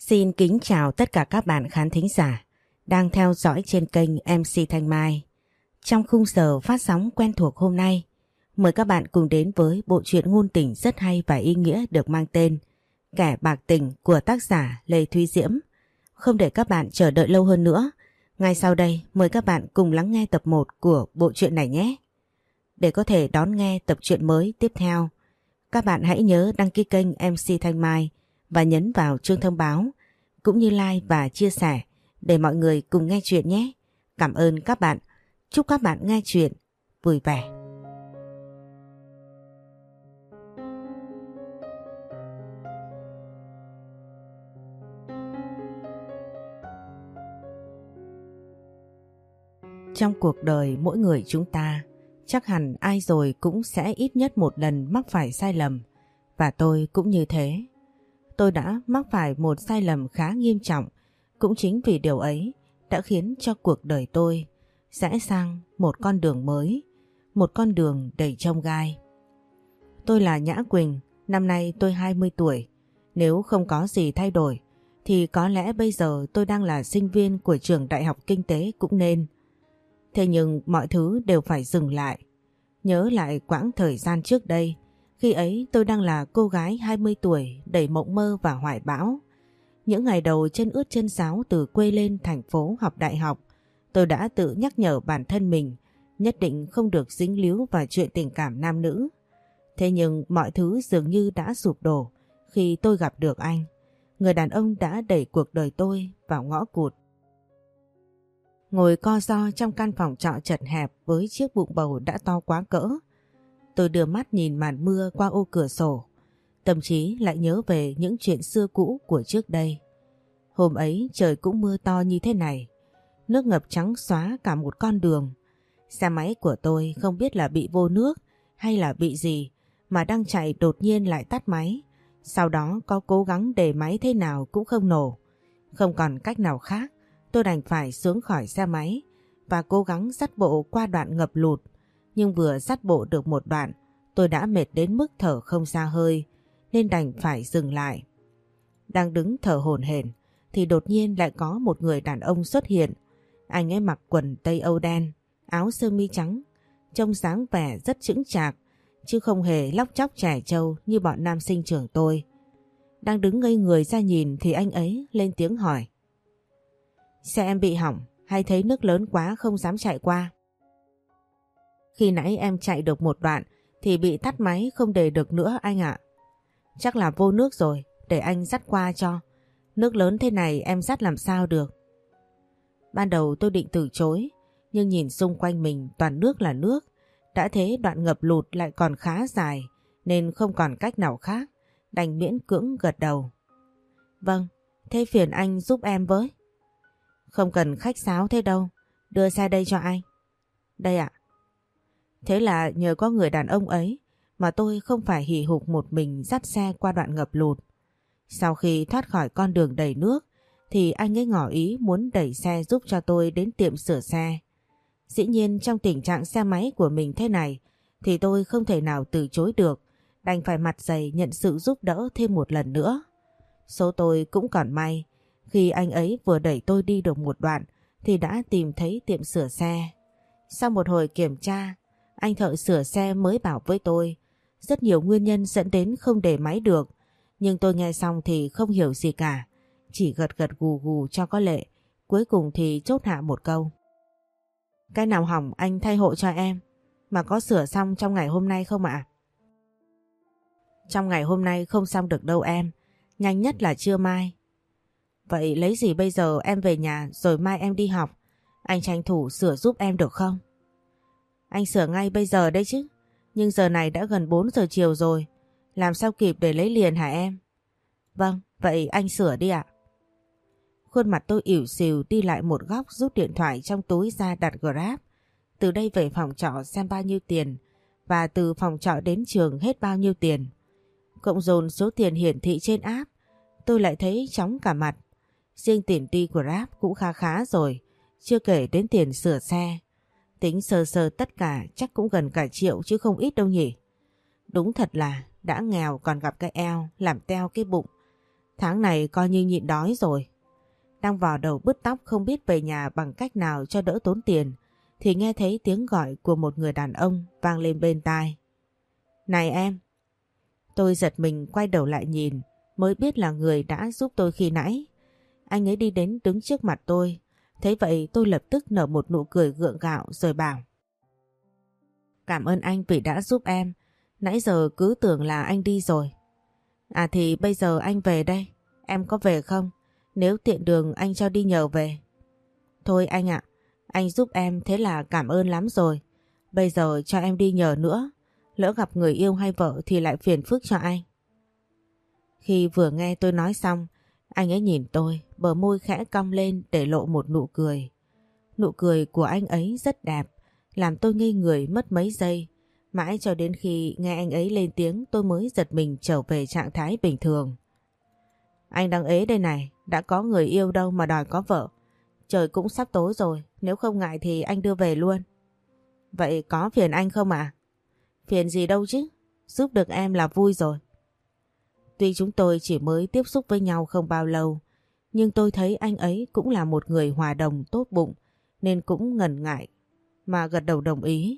Xin kính chào tất cả các bạn khán thính giả đang theo dõi trên kênh MC Thanh Mai. Trong khung giờ phát sóng quen thuộc hôm nay, mời các bạn cùng đến với bộ truyện ngôn tình rất hay và ý nghĩa được mang tên Kẻ bạc tình của tác giả Lê Thúy Diễm. Không để các bạn chờ đợi lâu hơn nữa, ngay sau đây mời các bạn cùng lắng nghe tập 1 của bộ truyện này nhé. Để có thể đón nghe tập truyện mới tiếp theo, các bạn hãy nhớ đăng ký kênh MC Thanh Mai và nhấn vào chuông thông báo cũng như like và chia sẻ để mọi người cùng nghe chuyện nhé. Cảm ơn các bạn. Chúc các bạn nghe chuyện vui vẻ. Trong cuộc đời mỗi người chúng ta, chắc hẳn ai rồi cũng sẽ ít nhất một lần mắc phải sai lầm, và tôi cũng như thế. Tôi đã mắc phải một sai lầm khá nghiêm trọng, cũng chính vì điều ấy đã khiến cho cuộc đời tôi rẽ sang một con đường mới, một con đường đầy chông gai. Tôi là Nhã Quỳnh, năm nay tôi 20 tuổi. Nếu không có gì thay đổi thì có lẽ bây giờ tôi đang là sinh viên của trường Đại học Kinh tế cũng nên. Thế nhưng mọi thứ đều phải dừng lại. Nhớ lại quãng thời gian trước đây, khi ấy tôi đang là cô gái 20 tuổi đầy mộng mơ và hoài bão. Những ngày đầu chân ướt chân ráo từ quê lên thành phố học đại học, tôi đã tự nhắc nhở bản thân mình nhất định không được dính líu vào chuyện tình cảm nam nữ. Thế nhưng mọi thứ dường như đã sụp đổ khi tôi gặp được anh, người đàn ông đã đẩy cuộc đời tôi vào ngõ cụt. Ngồi co ro trong căn phòng trọ chật hẹp với chiếc bụng bầu đã to quá cỡ, tôi đưa mắt nhìn màn mưa qua ô cửa sổ, tâm trí lại nhớ về những chuyện xưa cũ của trước đây. Hôm ấy trời cũng mưa to như thế này, nước ngập trắng xóa cả một con đường. Xe máy của tôi không biết là bị vô nước hay là bị gì mà đang chạy đột nhiên lại tắt máy. Sau đó có cố gắng để máy thế nào cũng không nổ. Không còn cách nào khác, tôi đành phải xuống khỏi xe máy và cố gắng dắt bộ qua đoạn ngập lụt. Nhưng vừa dắt bộ được một đoạn, tôi đã mệt đến mức thở không ra hơi nên đành phải dừng lại. Đang đứng thở hổn hển thì đột nhiên lại có một người đàn ông xuất hiện. Anh ấy mặc quần tây âu đen, áo sơ mi trắng, trông dáng vẻ rất chững chạc, chứ không hề lóc chóc trẻ trâu như bọn nam sinh trường tôi. Đang đứng ngây người ra nhìn thì anh ấy lên tiếng hỏi: "Xe em bị hỏng hay thấy nước lớn quá không dám chạy qua?" "Khi nãy em chạy được một đoạn thì bị tắt máy không để được nữa anh ạ." "Chắc là vô nước rồi, để anh dắt qua cho. Nước lớn thế này em dắt làm sao được." Ban đầu tôi định từ chối, nhưng nhìn xung quanh mình toàn nước là nước. Đã thế đoạn ngập lụt lại còn khá dài nên không còn cách nào khác, đành miễn cưỡng gật đầu. "Vâng, thế phiền anh giúp em với." "Không cần khách sáo thế đâu, đưa xe đây cho anh." "Đây ạ." Thế là nhờ có người đàn ông ấy mà tôi không phải hì hục một mình dắt xe qua đoạn ngập lụt. Sau khi thoát khỏi con đường đầy nước thì anh ấy ngỏ ý muốn đẩy xe giúp cho tôi đến tiệm sửa xe. Dĩ nhiên trong tình trạng xe máy của mình thế này thì tôi không thể nào từ chối được, đành phải mặt dày nhận sự giúp đỡ thêm một lần nữa. Số tôi cũng còn may, khi anh ấy vừa đẩy tôi đi được một đoạn thì đã tìm thấy tiệm sửa xe. Sau một hồi kiểm tra, anh thợ sửa xe mới bảo với tôi rất nhiều nguyên nhân dẫn đến không để máy được, nhưng tôi nghe xong thì không hiểu gì cả, chỉ gật gật gù gù cho có lệ. Cuối cùng thì chốt hạ một câu: "Cái nào hỏng anh thay hộ cho em, mà có sửa xong trong ngày hôm nay không ạ?" "Trong ngày hôm nay không xong được đâu em, nhanh nhất là trưa mai." "Vậy lấy gì bây giờ, em về nhà rồi mai em đi học, anh tranh thủ sửa giúp em được không?" "Anh sửa ngay bây giờ đấy chứ, nhưng giờ này đã gần 4 giờ chiều rồi, làm sao kịp để lấy liền hả em?" "Vâng, vậy anh sửa đi ạ." Khuôn mặt tôi ỉu xìu đi lại một góc, rút điện thoại trong túi ra đặt Grab. Từ đây về phòng trọ xem bao nhiêu tiền và từ phòng trọ đến trường hết bao nhiêu tiền. Cộng dồn số tiền hiển thị trên app, tôi lại thấy chóng cả mặt. Riêng tiền đi Grab cũng khá khá rồi, chưa kể đến tiền sửa xe. Tính sơ sơ tất cả chắc cũng gần cả triệu chứ không ít đâu nhỉ. Đúng thật là đã nghèo còn gặp cái eo làm teo cái bụng. Tháng này coi như nhịn đói rồi. Đang vò đầu bứt tóc không biết về nhà bằng cách nào cho đỡ tốn tiền thì nghe thấy tiếng gọi của một người đàn ông vang lên bên tai. Này em! Tôi giật mình quay đầu lại nhìn mới biết là người đã giúp tôi khi nãy. Anh ấy đi đến đứng trước mặt tôi. Thấy vậy tôi lập tức nở một nụ cười gượng gạo rồi bảo: Cảm ơn anh vì đã giúp em. Nãy giờ cứ tưởng là anh đi rồi. À thì bây giờ anh về đây. Em có về không? Nếu tiện đường anh cho đi nhờ về. Thôi anh ạ, anh giúp em thế là cảm ơn lắm rồi. Bây giờ cho em đi nhờ nữa. Lỡ gặp người yêu hay vợ thì lại phiền phức cho anh. Khi vừa nghe tôi nói xong, anh ấy nhìn tôi, bờ môi khẽ cong lên để lộ một nụ cười. Nụ cười của anh ấy rất đẹp, làm tôi ngây người mất mấy giây. Mãi cho đến khi nghe anh ấy lên tiếng tôi mới giật mình trở về trạng thái bình thường. Anh đang ế đây này, đã có người yêu đâu mà đòi có vợ. Trời cũng sắp tối rồi, nếu không ngại thì anh đưa về luôn. Vậy có phiền anh không ạ? Phiền gì đâu chứ, giúp được em là vui rồi. Tuy chúng tôi chỉ mới tiếp xúc với nhau không bao lâu, nhưng tôi thấy anh ấy cũng là một người hòa đồng tốt bụng nên cũng ngần ngại mà gật đầu đồng ý.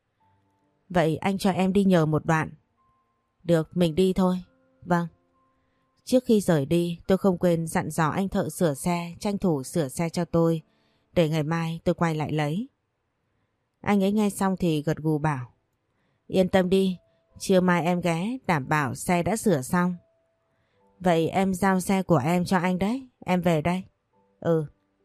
Vậy anh cho em đi nhờ một đoạn. Được, mình đi thôi. Vâng. Trước khi rời đi tôi không quên dặn dò anh thợ sửa xe tranh thủ sửa xe cho tôi để ngày mai tôi quay lại lấy. Anh ấy nghe xong thì gật gù bảo: Yên tâm đi, chiều mai em ghé đảm bảo xe đã sửa xong. Vậy em giao xe của em cho anh đấy, em về đây. Ừ.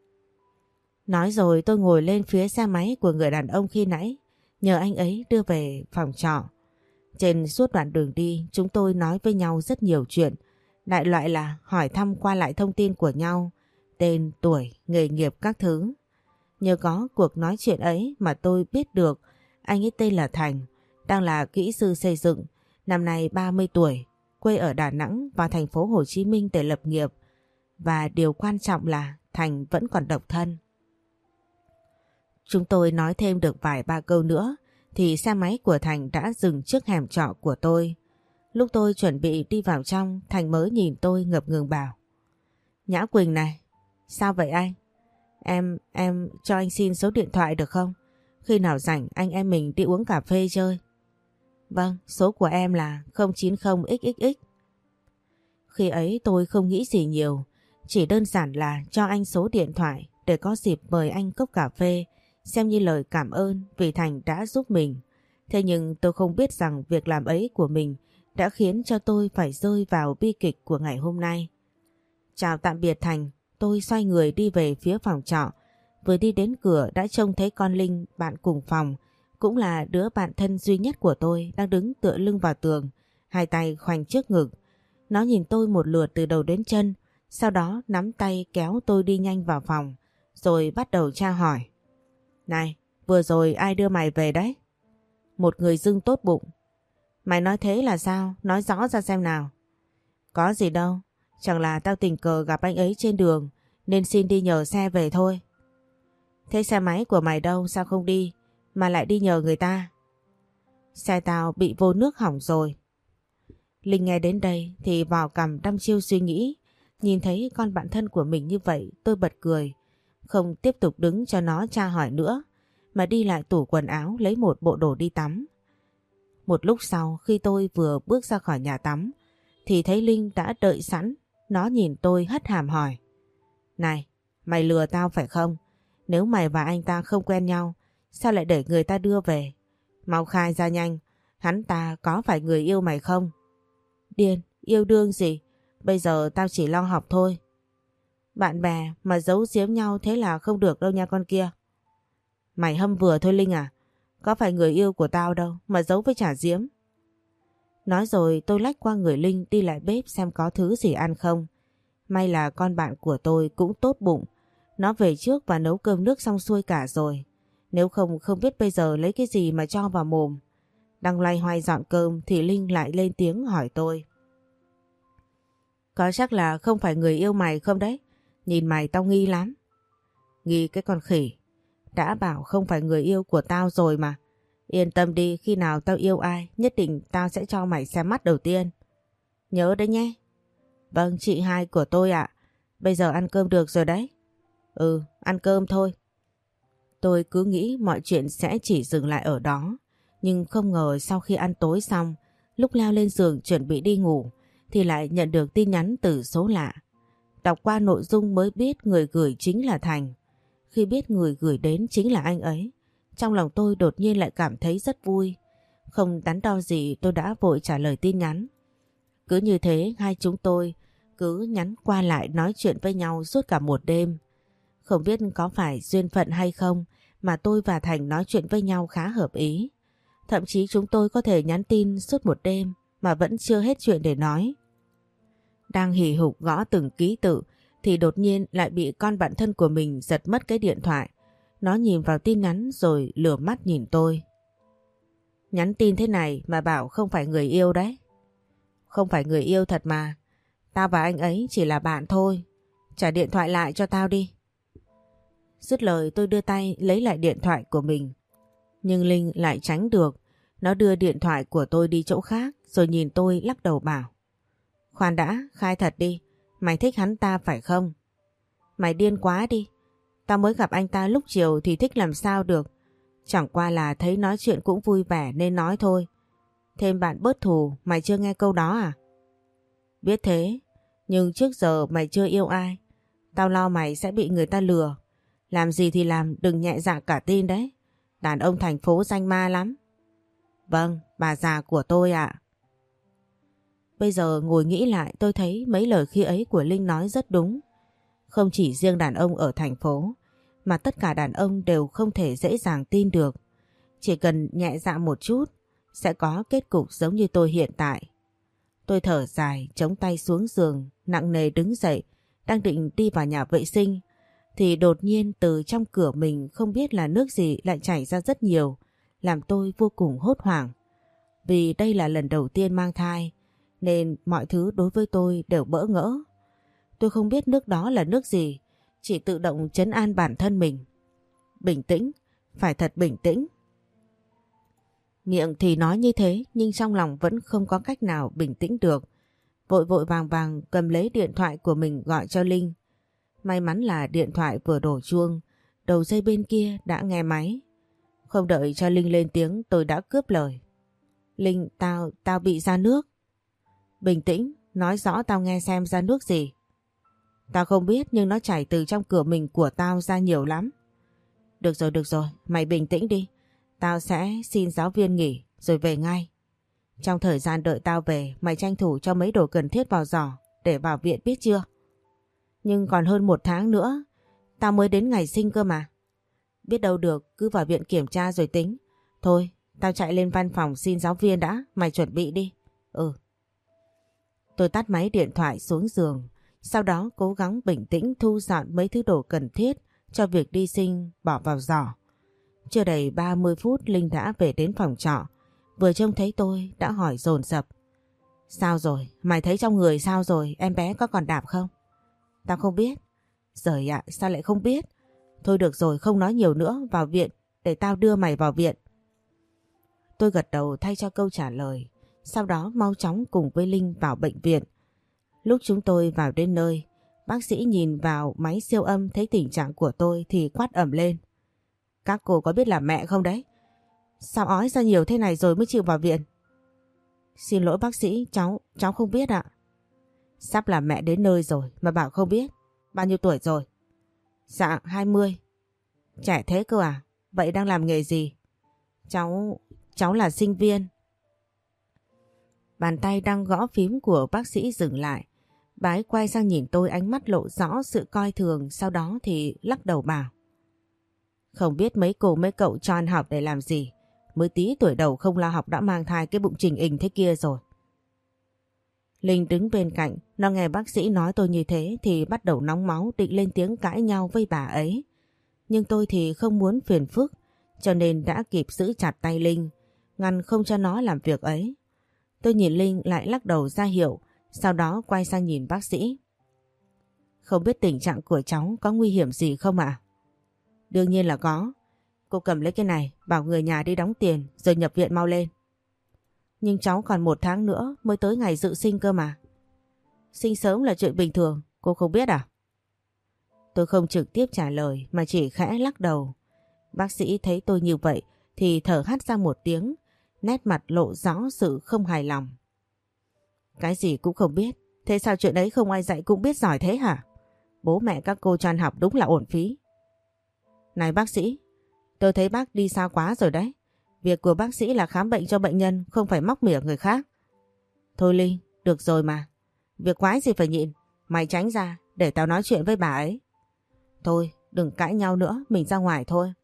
Nói rồi tôi ngồi lên phía xe máy của người đàn ông khi nãy, nhờ anh ấy đưa về phòng trọ. Trên suốt đoạn đường đi chúng tôi nói với nhau rất nhiều chuyện, đại loại là hỏi thăm qua lại thông tin của nhau, tên, tuổi, nghề nghiệp các thứ. Nhờ có cuộc nói chuyện ấy mà tôi biết được anh ấy tên là Thành, đang là kỹ sư xây dựng, năm nay 30 tuổi, quê ở Đà Nẵng vào thành phố Hồ Chí Minh để lập nghiệp. Và điều quan trọng là Thành vẫn còn độc thân. Chúng tôi nói thêm được vài ba câu nữa thì xe máy của Thành đã dừng trước hẻm trọ của tôi. Lúc tôi chuẩn bị đi vào trong, Thành mới nhìn tôi ngập ngừng bảo: Nhã Quỳnh này, sao vậy anh? Em cho anh xin số điện thoại được không? Khi nào rảnh anh em mình đi uống cà phê chơi. Vâng, số của em là 090XXX. Khi ấy tôi không nghĩ gì nhiều, chỉ đơn giản là cho anh số điện thoại để có dịp mời anh cốc cà phê, xem như lời cảm ơn vì Thành đã giúp mình. Thế nhưng tôi không biết rằng việc làm ấy của mình đã khiến cho tôi phải rơi vào bi kịch của ngày hôm nay. Chào tạm biệt Thành, tôi xoay người đi về phía phòng trọ. Vừa đi đến cửa đã trông thấy con Linh, bạn cùng phòng, cũng là đứa bạn thân duy nhất của tôi, đang đứng tựa lưng vào tường, hai tay khoanh trước ngực. Nó nhìn tôi một lượt từ đầu đến chân, sau đó nắm tay kéo tôi đi nhanh vào phòng, rồi bắt đầu tra hỏi. Này, vừa rồi ai đưa mày về đấy? Một người dưng tốt bụng. Mày nói thế là sao? Nói rõ ra xem nào. Có gì đâu, chẳng là tao tình cờ gặp anh ấy trên đường nên xin đi nhờ xe về thôi. Thế xe máy của mày đâu, sao không đi mà lại đi nhờ người ta? Xe tao bị vô nước hỏng rồi. Linh nghe đến đây thì vào cằm đăm chiêu suy nghĩ. Nhìn thấy con bạn thân của mình như vậy tôi bật cười, không tiếp tục đứng cho nó tra hỏi nữa mà đi lại tủ quần áo lấy một bộ đồ đi tắm. Một lúc sau khi tôi vừa bước ra khỏi nhà tắm thì thấy Linh đã đợi sẵn. Nó nhìn tôi hất hàm hỏi: Này, mày lừa tao phải không? Nếu mày và anh ta không quen nhau, sao lại để người ta đưa về? Mau khai ra nhanh, hắn ta có phải người yêu mày không? Điên, yêu đương gì? Bây giờ tao chỉ lo học thôi. Bạn bè mà giấu giếm nhau thế là không được đâu nha con kia. Mày hâm vừa thôi Linh à? Có phải người yêu của tao đâu mà giấu với chả giếm. Nói rồi tôi lách qua người Linh đi lại bếp xem có thứ gì ăn không. May là con bạn của tôi cũng tốt bụng. Nó về trước và nấu cơm nước xong xuôi cả rồi. Nếu không biết bây giờ lấy cái gì mà cho vào mồm. Đang loay hoay dọn cơm thì Linh lại lên tiếng hỏi tôi: Có chắc là không phải người yêu mày không đấy? Nhìn mày tao nghi lắm. Nghi cái con khỉ. Đã bảo không phải người yêu của tao rồi mà. Yên tâm đi, khi nào tao yêu ai nhất định tao sẽ cho mày xem mắt đầu tiên. Nhớ đấy nhé. Vâng, chị hai của tôi ạ. Bây giờ ăn cơm được rồi đấy. Ừ, ăn cơm thôi. Tôi cứ nghĩ mọi chuyện sẽ chỉ dừng lại ở đó. Nhưng không ngờ sau khi ăn tối xong, lúc leo lên giường chuẩn bị đi ngủ, thì lại nhận được tin nhắn từ số lạ. Đọc qua nội dung mới biết người gửi chính là Thành. Khi biết người gửi đến chính là anh ấy, trong lòng tôi đột nhiên lại cảm thấy rất vui. Không đắn đo gì tôi đã vội trả lời tin nhắn. Cứ như thế hai chúng tôi cứ nhắn qua lại nói chuyện với nhau suốt cả một đêm. Không biết có phải duyên phận hay không mà tôi và Thành nói chuyện với nhau khá hợp ý. Thậm chí chúng tôi có thể nhắn tin suốt một đêm mà vẫn chưa hết chuyện để nói. Đang hì hục gõ từng ký tự thì đột nhiên lại bị con bạn thân của mình giật mất cái điện thoại. Nó nhìn vào tin nhắn rồi lửa mắt nhìn tôi. Nhắn tin thế này mà bảo không phải người yêu đấy. Không phải người yêu thật mà. Tao và anh ấy chỉ là bạn thôi. Trả điện thoại lại cho tao đi. Dứt lời tôi đưa tay lấy lại điện thoại của mình. Nhưng Linh lại tránh được. Nó đưa điện thoại của tôi đi chỗ khác rồi nhìn tôi lắc đầu bảo. Khoan đã, khai thật đi. Mày thích hắn ta phải không? Mày điên quá đi. Tao mới gặp anh ta lúc chiều thì thích làm sao được. Chẳng qua là thấy nói chuyện cũng vui vẻ nên nói thôi. Thêm bạn bớt thù, mày chưa nghe câu đó à? Biết thế, nhưng trước giờ mày chưa yêu ai. Tao lo mày sẽ bị người ta lừa. Làm gì thì làm, đừng nhẹ dạ cả tin đấy. Đàn ông thành phố danh ma lắm. Vâng, bà già của tôi ạ. Bây giờ ngồi nghĩ lại tôi thấy mấy lời khi ấy của Linh nói rất đúng. Không chỉ riêng đàn ông ở thành phố, mà tất cả đàn ông đều không thể dễ dàng tin được. Chỉ cần nhẹ dạ một chút, sẽ có kết cục giống như tôi hiện tại. Tôi thở dài, chống tay xuống giường, nặng nề đứng dậy, đang định đi vào nhà vệ sinh, thì đột nhiên từ trong cửa mình không biết là nước gì lại chảy ra rất nhiều, làm tôi vô cùng hốt hoảng. Vì đây là lần đầu tiên mang thai, nên mọi thứ đối với tôi đều bỡ ngỡ. Tôi không biết nước đó là nước gì, chỉ tự động trấn an bản thân mình. Bình tĩnh, phải thật bình tĩnh. Miệng thì nói như thế nhưng trong lòng vẫn không có cách nào bình tĩnh được. Vội vội vàng vàng cầm lấy điện thoại của mình gọi cho Linh. May mắn là điện thoại vừa đổ chuông, đầu dây bên kia đã nghe máy. Không đợi cho Linh lên tiếng tôi đã cướp lời. Linh, tao bị ra nước. Bình tĩnh, nói rõ tao nghe xem ra nước gì. Tao không biết nhưng nó chảy từ trong cửa mình của tao ra nhiều lắm. Được rồi, mày bình tĩnh đi. Tao sẽ xin giáo viên nghỉ rồi về ngay. Trong thời gian đợi tao về, mày tranh thủ cho mấy đồ cần thiết vào giỏ để vào viện biết chưa? Nhưng còn hơn 1 tháng nữa, tao mới đến ngày sinh cơ mà. Biết đâu được, cứ vào viện kiểm tra rồi tính. Thôi, tao chạy lên văn phòng xin giáo viên đã, mày chuẩn bị đi. Ừ. Tôi tắt máy điện thoại xuống giường, sau đó cố gắng bình tĩnh thu dọn mấy thứ đồ cần thiết cho việc đi sinh bỏ vào giỏ. Chưa đầy 30 phút Linh đã về đến phòng trọ. Vừa trông thấy tôi đã hỏi dồn dập. Sao rồi? Mày thấy trong người sao rồi? Em bé có còn đạp không? Tao không biết. Giời ạ, sao lại không biết? Thôi được rồi, không nói nhiều nữa, vào viện để tao đưa mày vào viện. Tôi gật đầu thay cho câu trả lời. Sau đó mau chóng cùng với Linh vào bệnh viện. Lúc chúng tôi vào đến nơi, bác sĩ nhìn vào máy siêu âm thấy tình trạng của tôi thì quát ầm lên. Các cô có biết là mẹ không đấy? Sao ói ra nhiều thế này rồi mới chịu vào viện? Xin lỗi bác sĩ, cháu không biết ạ. Sắp là mẹ đến nơi rồi mà bảo không biết. Bao nhiêu tuổi rồi? Dạ 20. Trẻ thế cơ à? Vậy đang làm nghề gì? Cháu là sinh viên. Bàn tay đang gõ phím của bác sĩ dừng lại. Bà ấy quay sang nhìn tôi, ánh mắt lộ rõ sự coi thường, sau đó thì lắc đầu bảo. Không biết mấy cô mấy cậu cho ăn học để làm gì. Mới tí tuổi đầu không lo học đã mang thai cái bụng trình hình thế kia rồi. Linh đứng bên cạnh, nó nghe bác sĩ nói tôi như thế thì bắt đầu nóng máu định lên tiếng cãi nhau với bà ấy. Nhưng tôi thì không muốn phiền phức, cho nên đã kịp giữ chặt tay Linh, ngăn không cho nó làm việc ấy. Tôi nhìn Linh lại lắc đầu ra hiệu, sau đó quay sang nhìn bác sĩ. Không biết tình trạng của cháu có nguy hiểm gì không ạ? Đương nhiên là có. Cô cầm lấy cái này, bảo người nhà đi đóng tiền rồi nhập viện mau lên. Nhưng cháu còn 1 tháng nữa mới tới ngày dự sinh cơ mà. Sinh sớm là chuyện bình thường, cô không biết à? Tôi không trực tiếp trả lời mà chỉ khẽ lắc đầu. Bác sĩ thấy tôi như vậy thì thở hắt ra một tiếng, nét mặt lộ rõ sự không hài lòng. Cái gì cũng không biết, thế sao chuyện ấy không ai dạy cũng biết giỏi thế hả? Bố mẹ các cô cho ăn học đúng là uổng phí. Này bác sĩ, tôi thấy bác đi xa quá rồi đấy. Việc của bác sĩ là khám bệnh cho bệnh nhân, không phải móc mỉa người khác. Thôi Linh, được rồi mà. Việc quái gì phải nhịn, mày tránh ra để tao nói chuyện với bà ấy. Thôi, đừng cãi nhau nữa, mình ra ngoài thôi.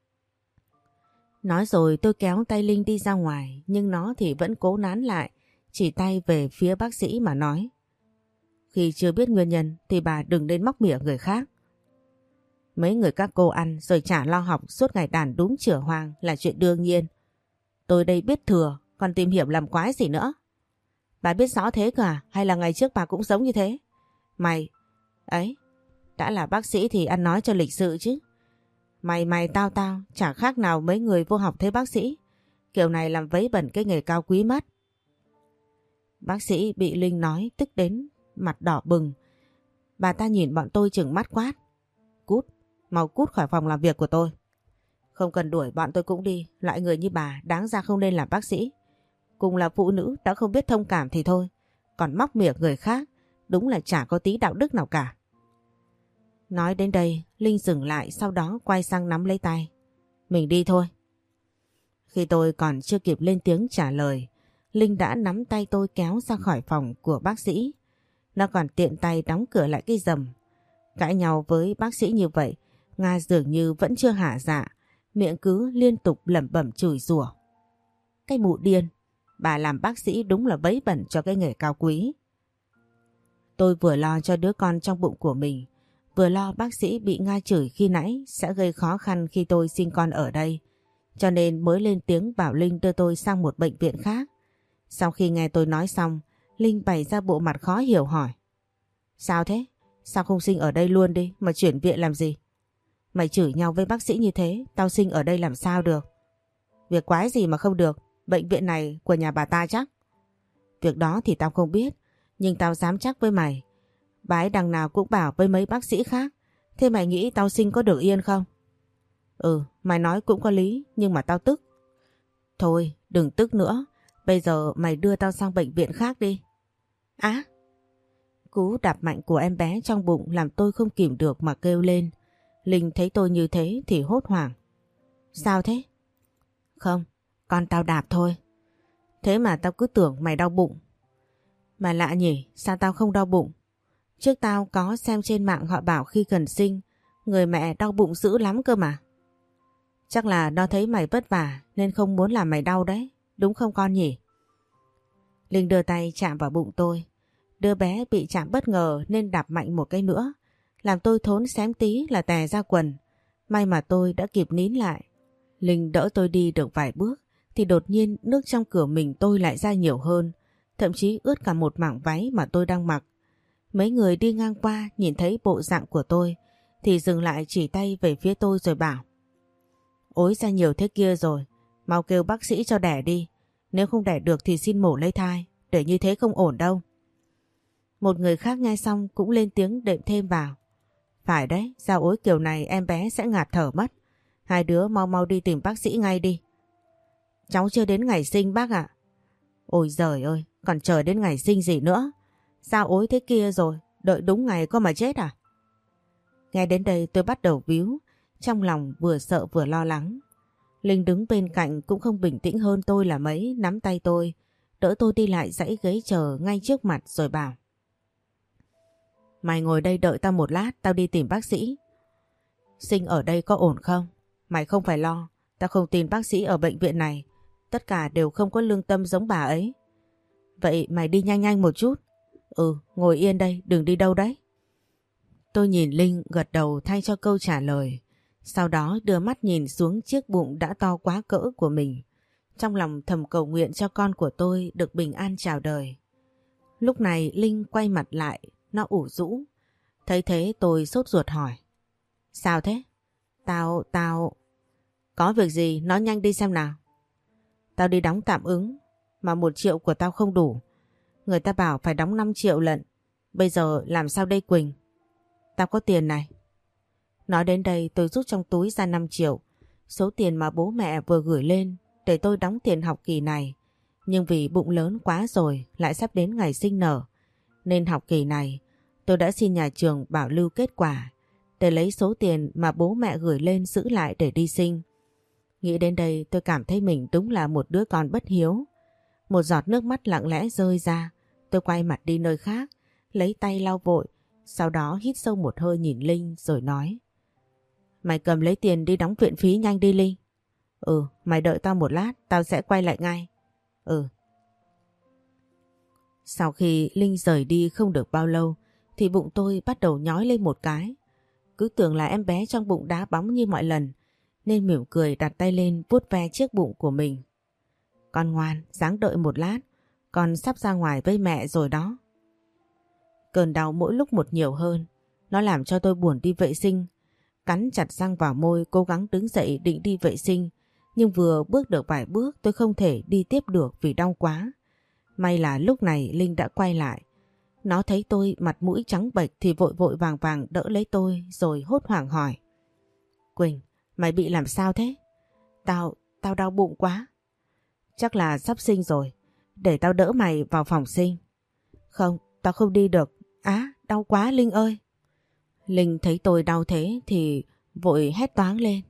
Nói rồi tôi kéo tay Linh đi ra ngoài, nhưng nó thì vẫn cố nán lại, chỉ tay về phía bác sĩ mà nói. Khi chưa biết nguyên nhân thì bà đừng nên móc mỉa người khác. Mấy người các cô ăn rồi chả lo học suốt ngày đàn đúng chửa hoang là chuyện đương nhiên. Tôi đây biết thừa, còn tìm hiểu làm quái gì nữa. Bà biết rõ thế cơ à? Hay là ngày trước bà cũng giống như thế? Mày, ấy, đã là bác sĩ thì ăn nói cho lịch sự chứ. Mày tao chả khác nào mấy người vô học thế bác sĩ. Kiểu này làm vấy bẩn cái nghề cao quý mất. Bác sĩ bị Linh nói tức đến mặt đỏ bừng. Bà ta nhìn bọn tôi chừng mắt quát. Cút, mau cút khỏi phòng làm việc của tôi. Không cần đuổi bọn tôi cũng đi. Loại người như bà đáng ra không nên làm bác sĩ. Cùng là phụ nữ đã không biết thông cảm thì thôi. Còn móc mỉa người khác, đúng là chả có tí đạo đức nào cả. Nói đến đây, Linh dừng lại, sau đó quay sang nắm lấy tay. Mình đi thôi. Khi tôi còn chưa kịp lên tiếng trả lời, Linh đã nắm tay tôi kéo ra khỏi phòng của bác sĩ. Nó còn tiện tay đóng cửa lại cái rầm. Cãi nhau với bác sĩ như vậy, Nga dường như vẫn chưa hả dạ, miệng cứ liên tục lẩm bẩm chửi rủa. Cái mụ điên, bà làm bác sĩ đúng là vấy bẩn cho cái nghề cao quý. Tôi vừa lo cho đứa con trong bụng của mình, vừa lo bác sĩ bị Nga chửi khi nãy sẽ gây khó khăn khi tôi sinh con ở đây, cho nên mới lên tiếng bảo Linh đưa tôi sang một bệnh viện khác. Sau khi nghe tôi nói xong, Linh bày ra bộ mặt khó hiểu hỏi. Sao thế? Sao không sinh ở đây luôn đi mà chuyển viện làm gì? Mày chửi nhau với bác sĩ như thế, tao sinh ở đây làm sao được? Việc quái gì mà không được, bệnh viện này của nhà bà ta chắc. Việc đó thì tao không biết, nhưng tao dám chắc với mày. Bà ấy đằng nào cũng bảo với mấy bác sĩ khác. Thế mày nghĩ tao sinh có được yên không? Ừ, mày nói cũng có lý, nhưng mà tao tức. Thôi, đừng tức nữa. Bây giờ mày đưa tao sang bệnh viện khác đi. Á! Cú đạp mạnh của em bé trong bụng làm tôi không kìm được mà kêu lên. Linh thấy tôi như thế thì hốt hoảng. Sao thế? Không, con tao đạp thôi. Thế mà tao cứ tưởng mày đau bụng. Mà lạ nhỉ, sao tao không đau bụng? Trước tao có xem trên mạng họ bảo khi cần sinh, người mẹ đau bụng dữ lắm cơ mà. Chắc là nó thấy mày vất vả nên không muốn làm mày đau đấy, đúng không con nhỉ? Linh đưa tay chạm vào bụng tôi. Đứa bé bị chạm bất ngờ nên đạp mạnh một cái nữa, làm tôi thốn xém tí là tè ra quần. May mà tôi đã kịp nín lại. Linh đỡ tôi đi được vài bước thì đột nhiên nước trong cửa mình tôi lại ra nhiều hơn, thậm chí ướt cả một mảng váy mà tôi đang mặc. Mấy người đi ngang qua nhìn thấy bộ dạng của tôi thì dừng lại chỉ tay về phía tôi rồi bảo. Ối ra nhiều thế kia rồi, mau kêu bác sĩ cho đẻ đi. Nếu không đẻ được thì xin mổ lấy thai, để như thế không ổn đâu. Một người khác nghe xong cũng lên tiếng đệm thêm vào. Phải đấy, ra ối kiểu này em bé sẽ ngạt thở mất. Hai đứa mau mau đi tìm bác sĩ ngay đi. Cháu chưa đến ngày sinh bác ạ. Ôi giời ơi, còn chờ đến ngày sinh gì nữa. Sao ối thế kia rồi, đợi đúng ngày có mà chết à? Nghe đến đây tôi bắt đầu víu, trong lòng vừa sợ vừa lo lắng. Linh đứng bên cạnh cũng không bình tĩnh hơn tôi là mấy, nắm tay tôi, đỡ tôi đi lại dãy ghế chờ ngay trước mặt rồi bảo. Mày ngồi đây đợi tao một lát, tao đi tìm bác sĩ. Sinh ở đây có ổn không? Mày không phải lo, tao không tin bác sĩ ở bệnh viện này, tất cả đều không có lương tâm giống bà ấy. Vậy mày đi nhanh nhanh một chút. Ừ, ngồi yên đây, đừng đi đâu đấy. Tôi nhìn Linh gật đầu thay cho câu trả lời. Sau đó đưa mắt nhìn xuống chiếc bụng đã to quá cỡ của mình. Trong lòng thầm cầu nguyện cho con của tôi được bình an chào đời. Lúc này Linh quay mặt lại, nó ủ rũ. Thấy thế tôi sốt ruột hỏi. Sao thế? Tao... Có việc gì nói nhanh đi xem nào. Tao đi đóng tạm ứng, mà 1 triệu của tao không đủ. Người ta bảo phải đóng 5 triệu lận. Bây giờ làm sao đây Quỳnh? Tao có tiền này. Nói đến đây tôi rút trong túi ra 5 triệu. Số tiền mà bố mẹ vừa gửi lên để tôi đóng tiền học kỳ này. Nhưng vì bụng lớn quá rồi, lại sắp đến ngày sinh nở, nên học kỳ này tôi đã xin nhà trường bảo lưu kết quả để lấy số tiền mà bố mẹ gửi lên giữ lại để đi sinh. Nghĩ đến đây tôi cảm thấy mình đúng là một đứa con bất hiếu. Một giọt nước mắt lặng lẽ rơi ra. Tôi quay mặt đi nơi khác, lấy tay lau vội, sau đó hít sâu một hơi nhìn Linh rồi nói: Mày cầm lấy tiền đi đóng viện phí nhanh đi Linh. Ừ, mày đợi tao một lát, tao sẽ quay lại ngay. Ừ. Sau khi Linh rời đi không được bao lâu thì bụng tôi bắt đầu nhói lên một cái. Cứ tưởng là em bé trong bụng đá bóng như mọi lần nên mỉm cười đặt tay lên vuốt ve chiếc bụng của mình. Con ngoan, ráng đợi một lát, con sắp ra ngoài với mẹ rồi đó. Cơn đau mỗi lúc một nhiều hơn, nó làm cho tôi buồn đi vệ sinh. Cắn chặt răng vào môi cố gắng đứng dậy định đi vệ sinh, nhưng vừa bước được vài bước tôi không thể đi tiếp được vì đau quá. May là lúc này Linh đã quay lại. Nó thấy tôi mặt mũi trắng bệch thì vội vội vàng vàng đỡ lấy tôi rồi hốt hoảng hỏi: Quỳnh, mày bị làm sao thế? Tao đau bụng quá. Chắc là sắp sinh rồi, để tao đỡ mày vào phòng sinh. Không, tao không đi được. Á, đau quá Linh ơi. Linh thấy tôi đau thế thì vội hét toáng lên: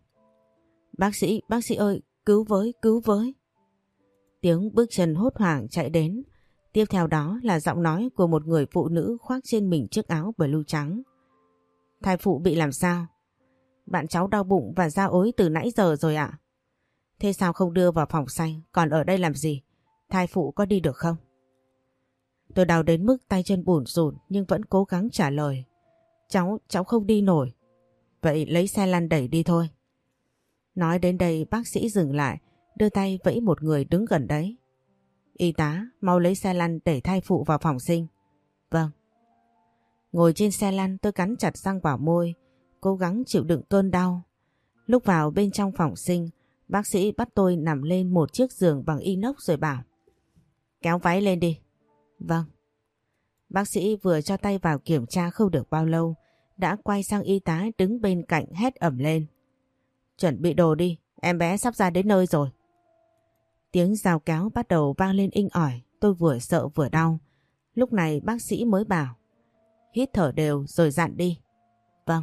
Bác sĩ ơi, cứu với, cứu với. Tiếng bước chân hốt hoảng chạy đến. Tiếp theo đó là giọng nói của một người phụ nữ khoác trên mình chiếc áo blue trắng. Thai phụ bị làm sao? Bạn cháu đau bụng và ra ối từ nãy giờ rồi ạ. Thế sao không đưa vào phòng xanh, còn ở đây làm gì? Thai phụ có đi được không? Tôi đau đến mức tay chân bủn rủn nhưng vẫn cố gắng trả lời: Cháu không đi nổi. Vậy lấy xe lăn đẩy đi thôi. Nói đến đây bác sĩ dừng lại, đưa tay vẫy một người đứng gần đấy. Y tá, mau lấy xe lăn đẩy thai phụ vào phòng sinh. Vâng. Ngồi trên xe lăn tôi cắn chặt răng vào môi, cố gắng chịu đựng cơn đau. Lúc vào bên trong phòng sinh, bác sĩ bắt tôi nằm lên một chiếc giường bằng inox rồi bảo: Kéo váy lên đi. Vâng. Bác sĩ vừa cho tay vào kiểm tra không được bao lâu, đã quay sang y tá đứng bên cạnh hét ầm lên: Chuẩn bị đồ đi, em bé sắp ra đến nơi rồi. Tiếng dao kéo bắt đầu vang lên inh ỏi, tôi vừa sợ vừa đau. Lúc này bác sĩ mới bảo: Hít thở đều rồi dặn đi. Vâng.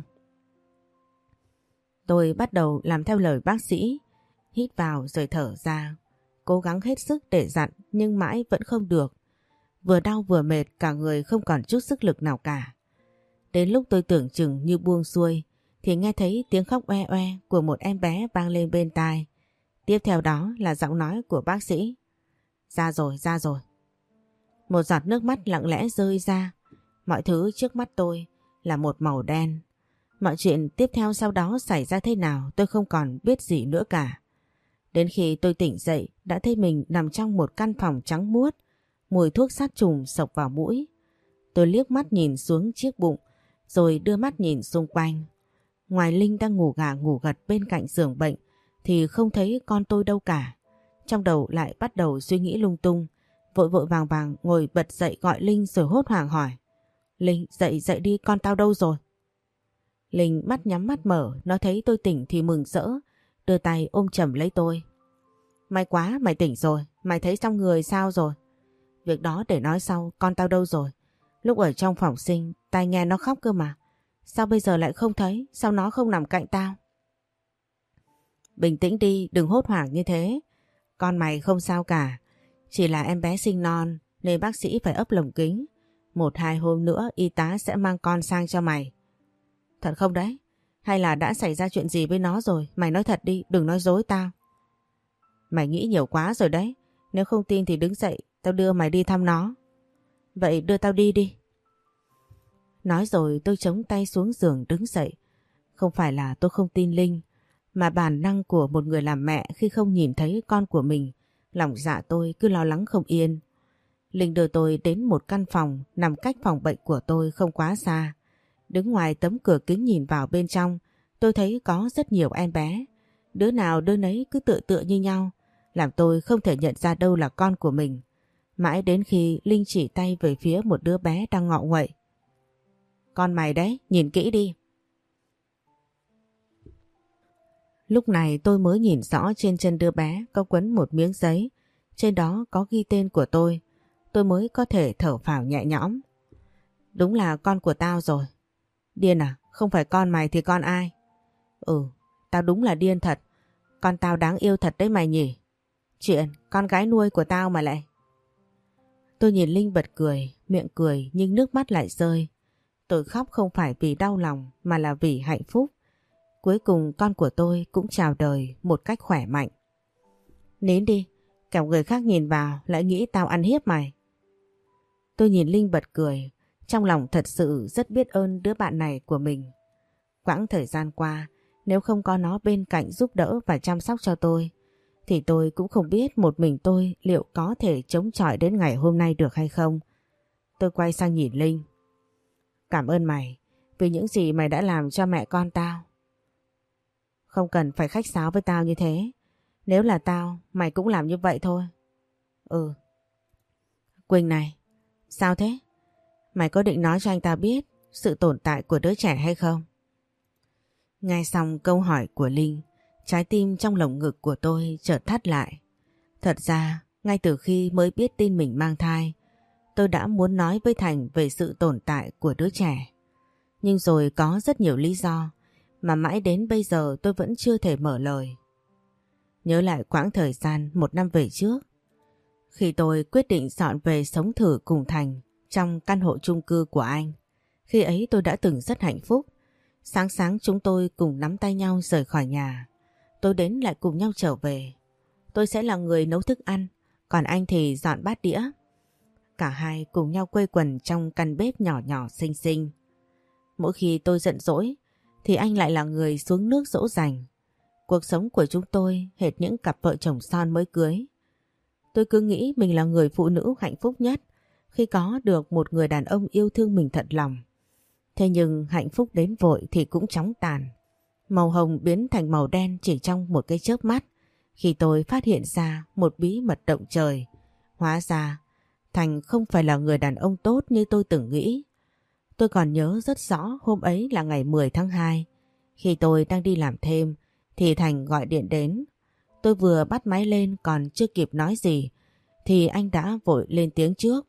Tôi bắt đầu làm theo lời bác sĩ, hít vào rồi thở ra, cố gắng hết sức để dặn nhưng mãi vẫn không được. Vừa đau vừa mệt, cả người không còn chút sức lực nào cả. Đến lúc tôi tưởng chừng như buông xuôi thì nghe thấy tiếng khóc oe oe của một em bé vang lên bên tai. Tiếp theo đó là giọng nói của bác sĩ: Ra rồi, ra rồi. Một giọt nước mắt lặng lẽ rơi ra. Mọi thứ trước mắt tôi là một màu đen. Mọi chuyện tiếp theo sau đó xảy ra thế nào tôi không còn biết gì nữa cả. Đến khi tôi tỉnh dậy đã thấy mình nằm trong một căn phòng trắng muốt, mùi thuốc sát trùng xộc vào mũi. Tôi liếc mắt nhìn xuống chiếc bụng rồi đưa mắt nhìn xung quanh. Ngoài Linh đang ngủ gà ngủ gật bên cạnh giường bệnh thì không thấy con tôi đâu cả. Trong đầu lại bắt đầu suy nghĩ lung tung, vội vội vàng vàng ngồi bật dậy gọi Linh rồi hốt hoảng hỏi: Linh, dậy dậy đi, con tao đâu rồi? Linh mắt nhắm mắt mở, nó thấy tôi tỉnh thì mừng rỡ, đưa tay ôm chầm lấy tôi. May quá mày tỉnh rồi, mày thấy trong người sao rồi? Việc đó để nói sau, con tao đâu rồi? Lúc ở trong phòng sinh, tai nghe nó khóc cơ mà. Sao bây giờ lại không thấy, sao nó không nằm cạnh tao? Bình tĩnh đi, đừng hốt hoảng như thế. Con mày không sao cả, chỉ là em bé sinh non nên bác sĩ phải ấp lồng kính. 1-2 hôm nữa y tá sẽ mang con sang cho mày. Thật không đấy? Hay là đã xảy ra chuyện gì với nó rồi? Mày nói thật đi, đừng nói dối tao. Mày nghĩ nhiều quá rồi đấy. Nếu không tin thì đứng dậy, tao đưa mày đi thăm nó. Vậy đưa tao đi đi. Nói rồi tôi chống tay xuống giường đứng dậy. Không phải là tôi không tin Linh, mà bản năng của một người làm mẹ khi không nhìn thấy con của mình, lòng dạ tôi cứ lo lắng không yên. Linh đưa tôi đến một căn phòng nằm cách phòng bệnh của tôi không quá xa. Đứng ngoài tấm cửa kính nhìn vào bên trong, tôi thấy có rất nhiều em bé. Đứa nào đứa nấy cứ tựa tựa như nhau, làm tôi không thể nhận ra đâu là con của mình. Mãi đến khi Linh chỉ tay về phía một đứa bé đang ngọ nguậy. con mày đấy, nhìn kỹ đi. Lúc này tôi mới nhìn rõ trên chân đứa bé có quấn một miếng giấy, trên đó có ghi tên của tôi. Tôi mới có thể thở phào nhẹ nhõm. Đúng là con của tao rồi. Điên à? Không phải con mày thì con ai? Ừ, tao đúng là điên thật. Con tao đáng yêu thật đấy mày nhỉ? Chuyện con gái nuôi của tao mà lại. Tôi nhìn Linh bật cười, miệng cười nhưng nước mắt lại rơi. Tôi khóc không phải vì đau lòng mà là vì hạnh phúc. Cuối cùng con của tôi cũng chào đời một cách khỏe mạnh. Nín đi, kẻo người khác nhìn vào lại nghĩ tao ăn hiếp mày. Tôi nhìn Linh bật cười, trong lòng thật sự rất biết ơn đứa bạn này của mình. Quãng thời gian qua, nếu không có nó bên cạnh giúp đỡ và chăm sóc cho tôi, thì tôi cũng không biết một mình tôi liệu có thể chống chọi đến ngày hôm nay được hay không. Tôi quay sang nhìn Linh. Cảm ơn mày vì những gì mày đã làm cho mẹ con tao. Không cần phải khách sáo với tao như thế. Nếu là tao, mày cũng làm như vậy thôi. Ừ. Quỳnh này, sao thế? Mày có định nói cho anh ta biết sự tồn tại của đứa trẻ hay không? Nghe xong câu hỏi của Linh, trái tim trong lồng ngực của tôi chợt thắt lại. Thật ra, ngay từ khi mới biết tin mình mang thai, tôi đã muốn nói với Thành về sự tồn tại của đứa trẻ. Nhưng rồi có rất nhiều lý do mà mãi đến bây giờ tôi vẫn chưa thể mở lời. Nhớ lại quãng thời gian 1 năm về trước, khi tôi quyết định dọn về sống thử cùng Thành trong căn hộ chung cư của anh. Khi ấy tôi đã từng rất hạnh phúc. Sáng sáng chúng tôi cùng nắm tay nhau rời khỏi nhà. Tôi đến lại cùng nhau trở về. Tôi sẽ là người nấu thức ăn, còn anh thì dọn bát đĩa. Cả hai cùng nhau quây quần trong căn bếp nhỏ nhỏ xinh xinh. Mỗi khi tôi giận dỗi thì anh lại là người xuống nước dỗ dành. Cuộc sống của chúng tôi hệt những cặp vợ chồng son mới cưới. Tôi cứ nghĩ mình là người phụ nữ hạnh phúc nhất khi có được một người đàn ông yêu thương mình thật lòng. Thế nhưng hạnh phúc đến vội thì cũng chóng tàn. Màu hồng biến thành màu đen chỉ trong một cái chớp mắt khi tôi phát hiện ra một bí mật động trời. Hóa ra Thành không phải là người đàn ông tốt như tôi từng nghĩ. Tôi còn nhớ rất rõ hôm ấy là ngày 10 tháng 2. Khi tôi đang đi làm thêm thì Thành gọi điện đến. Tôi vừa bắt máy lên còn chưa kịp nói gì thì anh đã vội lên tiếng trước.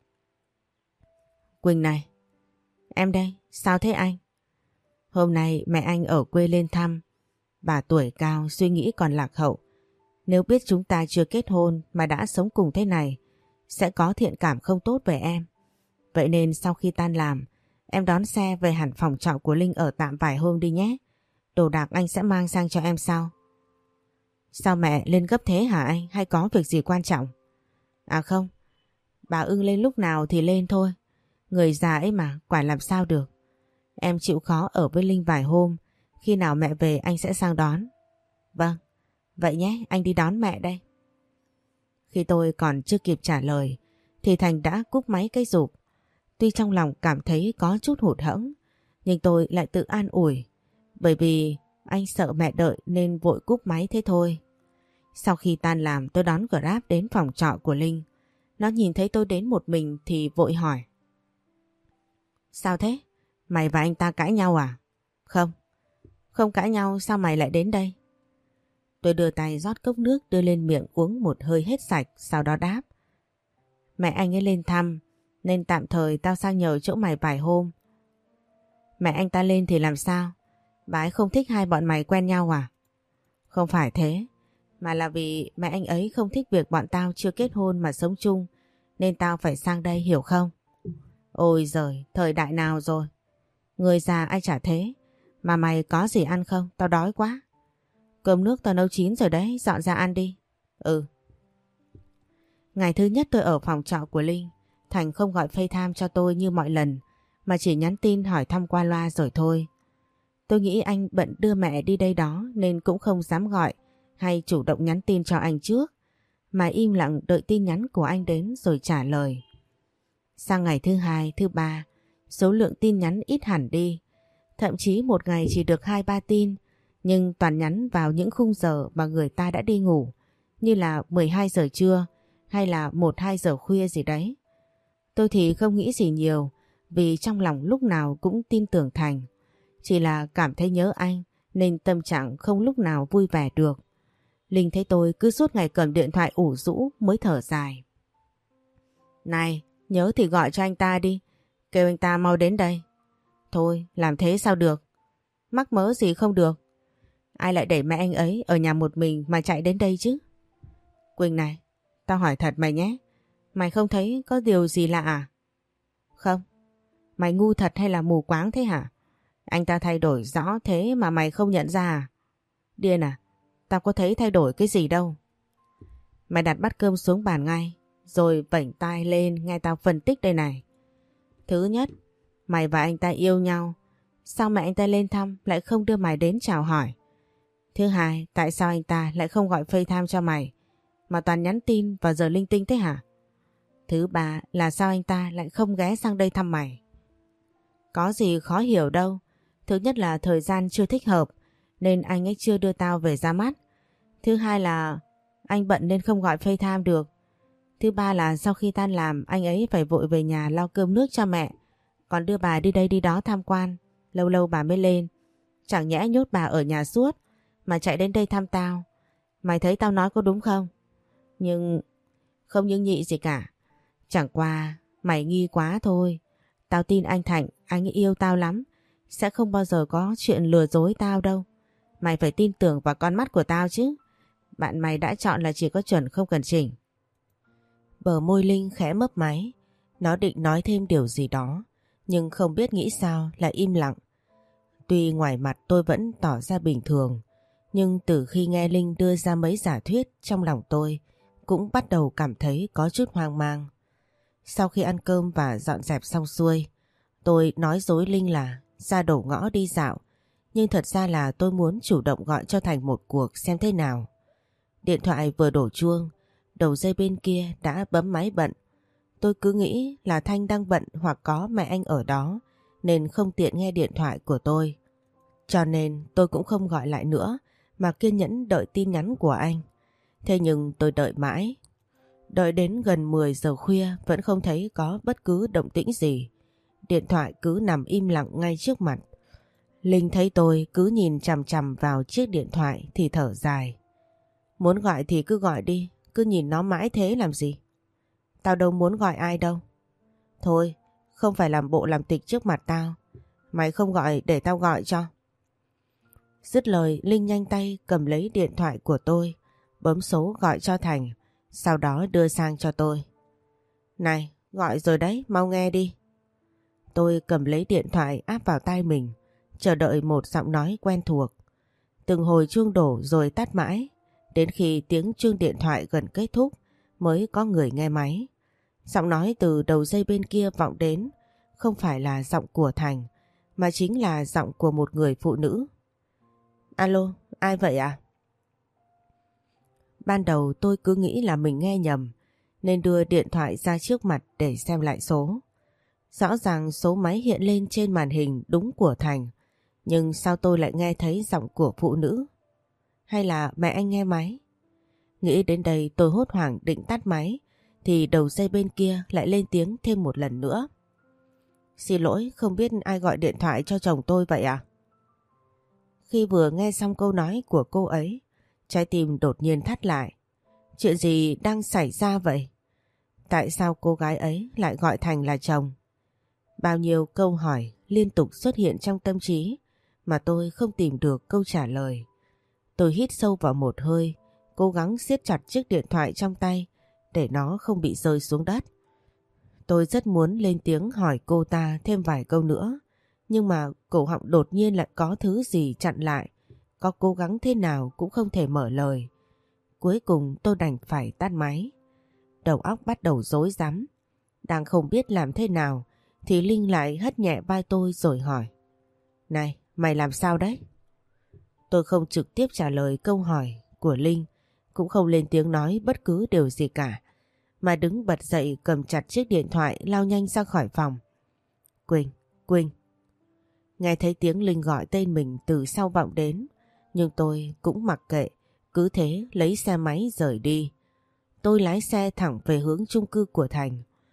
Quỳnh này, em đây, sao thế anh? Hôm nay mẹ anh ở quê lên thăm. Bà tuổi cao suy nghĩ còn lạc hậu. Nếu biết chúng ta chưa kết hôn mà đã sống cùng thế này, sẽ có thiện cảm không tốt về em. Vậy nên sau khi tan làm, em đón xe về hẳn phòng trọ của Linh ở tạm vài hôm đi nhé. Đồ đạc anh sẽ mang sang cho em sau. Sao mẹ lên gấp thế hả anh, hay có việc gì quan trọng? À không, bà ưng lên lúc nào thì lên thôi. Người già ấy mà, quản làm sao được. Em chịu khó ở với Linh vài hôm, khi nào mẹ về anh sẽ sang đón. Vâng, vậy nhé, anh đi đón mẹ đây. Khi tôi còn chưa kịp trả lời thì Thành đã cúp máy cái rụp. Tuy trong lòng cảm thấy có chút hụt hẫng, nhưng tôi lại tự an ủi, bởi vì anh sợ mẹ đợi nên vội cúp máy thế thôi. Sau khi tan làm tôi đón Grab đến phòng trọ của Linh. Nó nhìn thấy tôi đến một mình thì vội hỏi. Sao thế? Mày và anh ta cãi nhau à? Không, không cãi nhau, sao mày lại đến đây? Tôi đưa tay rót cốc nước đưa lên miệng uống một hơi hết sạch, sau đó đáp. Mẹ anh ấy lên thăm nên tạm thời tao sang nhờ chỗ mày vài hôm. Mẹ anh ta lên thì làm sao? Bà ấy không thích hai bọn mày quen nhau à? Không phải thế, mà là vì mẹ anh ấy không thích việc bọn tao chưa kết hôn mà sống chung, nên tao phải sang đây, hiểu không? Ôi giời, thời đại nào rồi? Người già ai chả thế. Mà mày có gì ăn không? Tao đói quá. Cơm nước tao nấu chín rồi đấy, dọn ra ăn đi. Ừ. Ngày thứ nhất tôi ở phòng trọ của Linh, Thành không gọi FaceTime cho tôi như mọi lần, mà chỉ nhắn tin hỏi thăm qua loa rồi thôi. Tôi nghĩ anh bận đưa mẹ đi đây đó nên cũng không dám gọi hay chủ động nhắn tin cho anh trước, mà im lặng đợi tin nhắn của anh đến rồi trả lời. Sang ngày thứ hai, thứ ba, số lượng tin nhắn ít hẳn đi. Thậm chí một ngày chỉ được 2-3 tin, nhưng toàn nhắn vào những khung giờ mà người ta đã đi ngủ, như là 12 giờ trưa hay là 1-2 giờ khuya gì đấy. Tôi thì không nghĩ gì nhiều, vì trong lòng lúc nào cũng tin tưởng Thành. Chỉ là cảm thấy nhớ anh nên tâm trạng không lúc nào vui vẻ được. Linh thấy tôi cứ suốt ngày cầm điện thoại ủ rũ mới thở dài. Này, nhớ thì gọi cho anh ta đi, kêu anh ta mau đến đây. Thôi, làm thế sao được? Mắc mớ gì không được? Ai lại để mẹ anh ấy ở nhà một mình mà chạy đến đây chứ? Quỳnh này, tao hỏi thật mày nhé, mày không thấy có điều gì lạ à? Không, mày ngu thật hay là mù quáng thế hả? Anh ta thay đổi rõ thế mà mày không nhận ra à? Điên à, tao có thấy thay đổi cái gì đâu. Mày đặt bát cơm xuống bàn ngay, rồi vểnh tai lên nghe tao phân tích đây này. Thứ nhất, mày và anh ta yêu nhau, sao mẹ anh ta lên thăm lại không đưa mày đến chào hỏi? Thứ hai, tại sao anh ta lại không gọi FaceTime cho mày, mà toàn nhắn tin vào giờ linh tinh thế hả? Thứ ba là sao anh ta lại không ghé sang đây thăm mày? Có gì khó hiểu đâu. Thứ nhất là thời gian chưa thích hợp nên anh ấy chưa đưa tao về ra mắt. Thứ hai là anh bận nên không gọi FaceTime được. Thứ ba là sau khi tan làm anh ấy phải vội về nhà lau cơm nước cho mẹ, còn đưa bà đi đây đi đó tham quan, lâu lâu bà mới lên. Chẳng nhẽ nhốt bà ở nhà suốt mà chạy đến đây thăm tao. Mày thấy tao nói có đúng không? Nhưng không nhưng nhị gì cả. Chẳng qua mày nghi quá thôi. Tao tin anh Thạnh, anh ấy yêu tao lắm, sẽ không bao giờ có chuyện lừa dối tao đâu. Mày phải tin tưởng vào con mắt của tao chứ. Bạn mày đã chọn là chỉ có chuẩn không cần chỉnh. Bờ môi Linh khẽ mấp máy. Nó định nói thêm điều gì đó, nhưng không biết nghĩ sao lại im lặng. Tuy ngoài mặt tôi vẫn tỏ ra bình thường, nhưng từ khi nghe Linh đưa ra mấy giả thuyết, trong lòng tôi cũng bắt đầu cảm thấy có chút hoang mang. Sau khi ăn cơm và dọn dẹp xong xuôi, tôi nói dối Linh là ra đầu ngõ đi dạo, nhưng thật ra là tôi muốn chủ động gọi cho Thành một cuộc xem thế nào. Điện thoại vừa đổ chuông, đầu dây bên kia đã bấm máy bận. Tôi cứ nghĩ là Thanh đang bận hoặc có mẹ anh ở đó nên không tiện nghe điện thoại của tôi. Cho nên tôi cũng không gọi lại nữa mà kiên nhẫn đợi tin nhắn của anh. Thế nhưng tôi đợi mãi. Đợi đến gần 10 giờ khuya vẫn không thấy có bất cứ động tĩnh gì. Điện thoại cứ nằm im lặng ngay trước mặt. Linh thấy tôi cứ nhìn chằm chằm vào chiếc điện thoại thì thở dài. Muốn gọi thì cứ gọi đi, cứ nhìn nó mãi thế làm gì? Tao đâu muốn gọi ai đâu. Thôi, không phải làm bộ làm tịch trước mặt tao. Mày không gọi để tao gọi cho. Dứt lời, Linh nhanh tay cầm lấy điện thoại của tôi, bấm số gọi cho Thành, sau đó đưa sang cho tôi. Này, gọi rồi đấy, mau nghe đi. Tôi cầm lấy điện thoại áp vào tai mình, chờ đợi một giọng nói quen thuộc. Từng hồi chuông đổ rồi tắt mãi, đến khi tiếng chuông điện thoại gần kết thúc mới có người nghe máy. Giọng nói từ đầu dây bên kia vọng đến, không phải là giọng của Thành, mà chính là giọng của một người phụ nữ. Alo, ai vậy ạ? Ban đầu tôi cứ nghĩ là mình nghe nhầm, nên đưa điện thoại ra trước mặt để xem lại số. Rõ ràng số máy hiện lên trên màn hình đúng của Thành, nhưng sao tôi lại nghe thấy giọng của phụ nữ? Hay là mẹ anh nghe máy? Nghĩ đến đây tôi hốt hoảng định tắt máy, thì đầu dây bên kia lại lên tiếng thêm một lần nữa. Xin lỗi, không biết ai gọi điện thoại cho chồng tôi vậy à? Khi vừa nghe xong câu nói của cô ấy, trái tim đột nhiên thắt lại. Chuyện gì đang xảy ra vậy? Tại sao cô gái ấy lại gọi Thành là chồng? Bao nhiêu câu hỏi liên tục xuất hiện trong tâm trí mà tôi không tìm được câu trả lời. Tôi hít sâu vào một hơi, cố gắng siết chặt chiếc điện thoại trong tay để nó không bị rơi xuống đất. Tôi rất muốn lên tiếng hỏi cô ta thêm vài câu nữa, nhưng mà cổ họng đột nhiên lại có thứ gì chặn lại, có cố gắng thế nào cũng không thể mở lời. Cuối cùng tôi đành phải tắt máy. Đầu óc bắt đầu rối rắm. Đang không biết làm thế nào thì Linh lại hất nhẹ vai tôi rồi hỏi. Này, mày làm sao đấy? Tôi không trực tiếp trả lời câu hỏi của Linh, cũng không lên tiếng nói bất cứ điều gì cả, mà đứng bật dậy cầm chặt chiếc điện thoại lao nhanh ra khỏi phòng. Quỳnh, Quỳnh. Nghe thấy tiếng Linh gọi tên mình từ sau vọng đến, nhưng tôi cũng mặc kệ, cứ thế lấy xe máy rời đi. Tôi lái xe thẳng về hướng chung cư của Thành.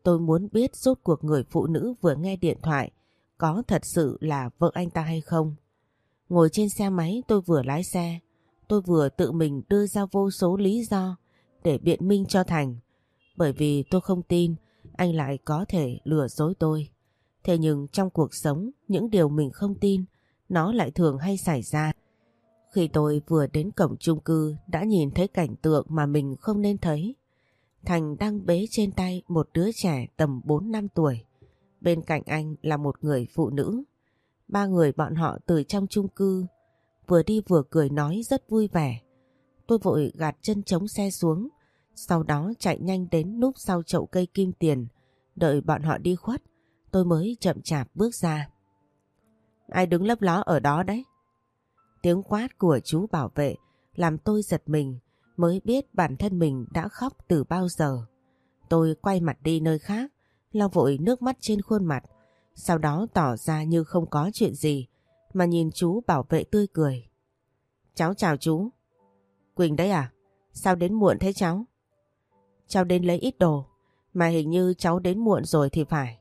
Tôi muốn biết rốt cuộc người phụ nữ vừa nghe điện thoại có thật sự là vợ anh ta hay không. Ngồi trên xe máy tôi vừa lái xe, tôi vừa tự mình đưa ra vô số lý do để biện minh cho Thành. Bởi vì tôi không tin anh lại có thể lừa dối tôi. Thế nhưng trong cuộc sống, những điều mình không tin, nó lại thường hay xảy ra. Khi tôi vừa đến cổng chung cư đã nhìn thấy cảnh tượng mà mình không nên thấy. Thành đang bế trên tay một đứa trẻ tầm 4-5 tuổi. Bên cạnh anh là một người phụ nữ. Ba người bọn họ từ trong chung cư vừa đi vừa cười nói rất vui vẻ. Tôi vội gạt chân chống xe xuống, sau đó chạy nhanh đến núp sau chậu cây kim tiền, đợi bọn họ đi khuất, tôi mới chậm chạp bước ra. Ai đứng lấp ló ở đó đấy? Tiếng quát của chú bảo vệ làm tôi giật mình, mới biết bản thân mình đã khóc từ bao giờ. Tôi quay mặt đi nơi khác, lau vội nước mắt trên khuôn mặt, sau đó tỏ ra như không có chuyện gì, mà nhìn chú bảo vệ tươi cười. Cháu chào chú. Quỳnh đấy à? Sao đến muộn thế cháu? Cháu đến lấy ít đồ, mà hình như cháu đến muộn rồi thì phải.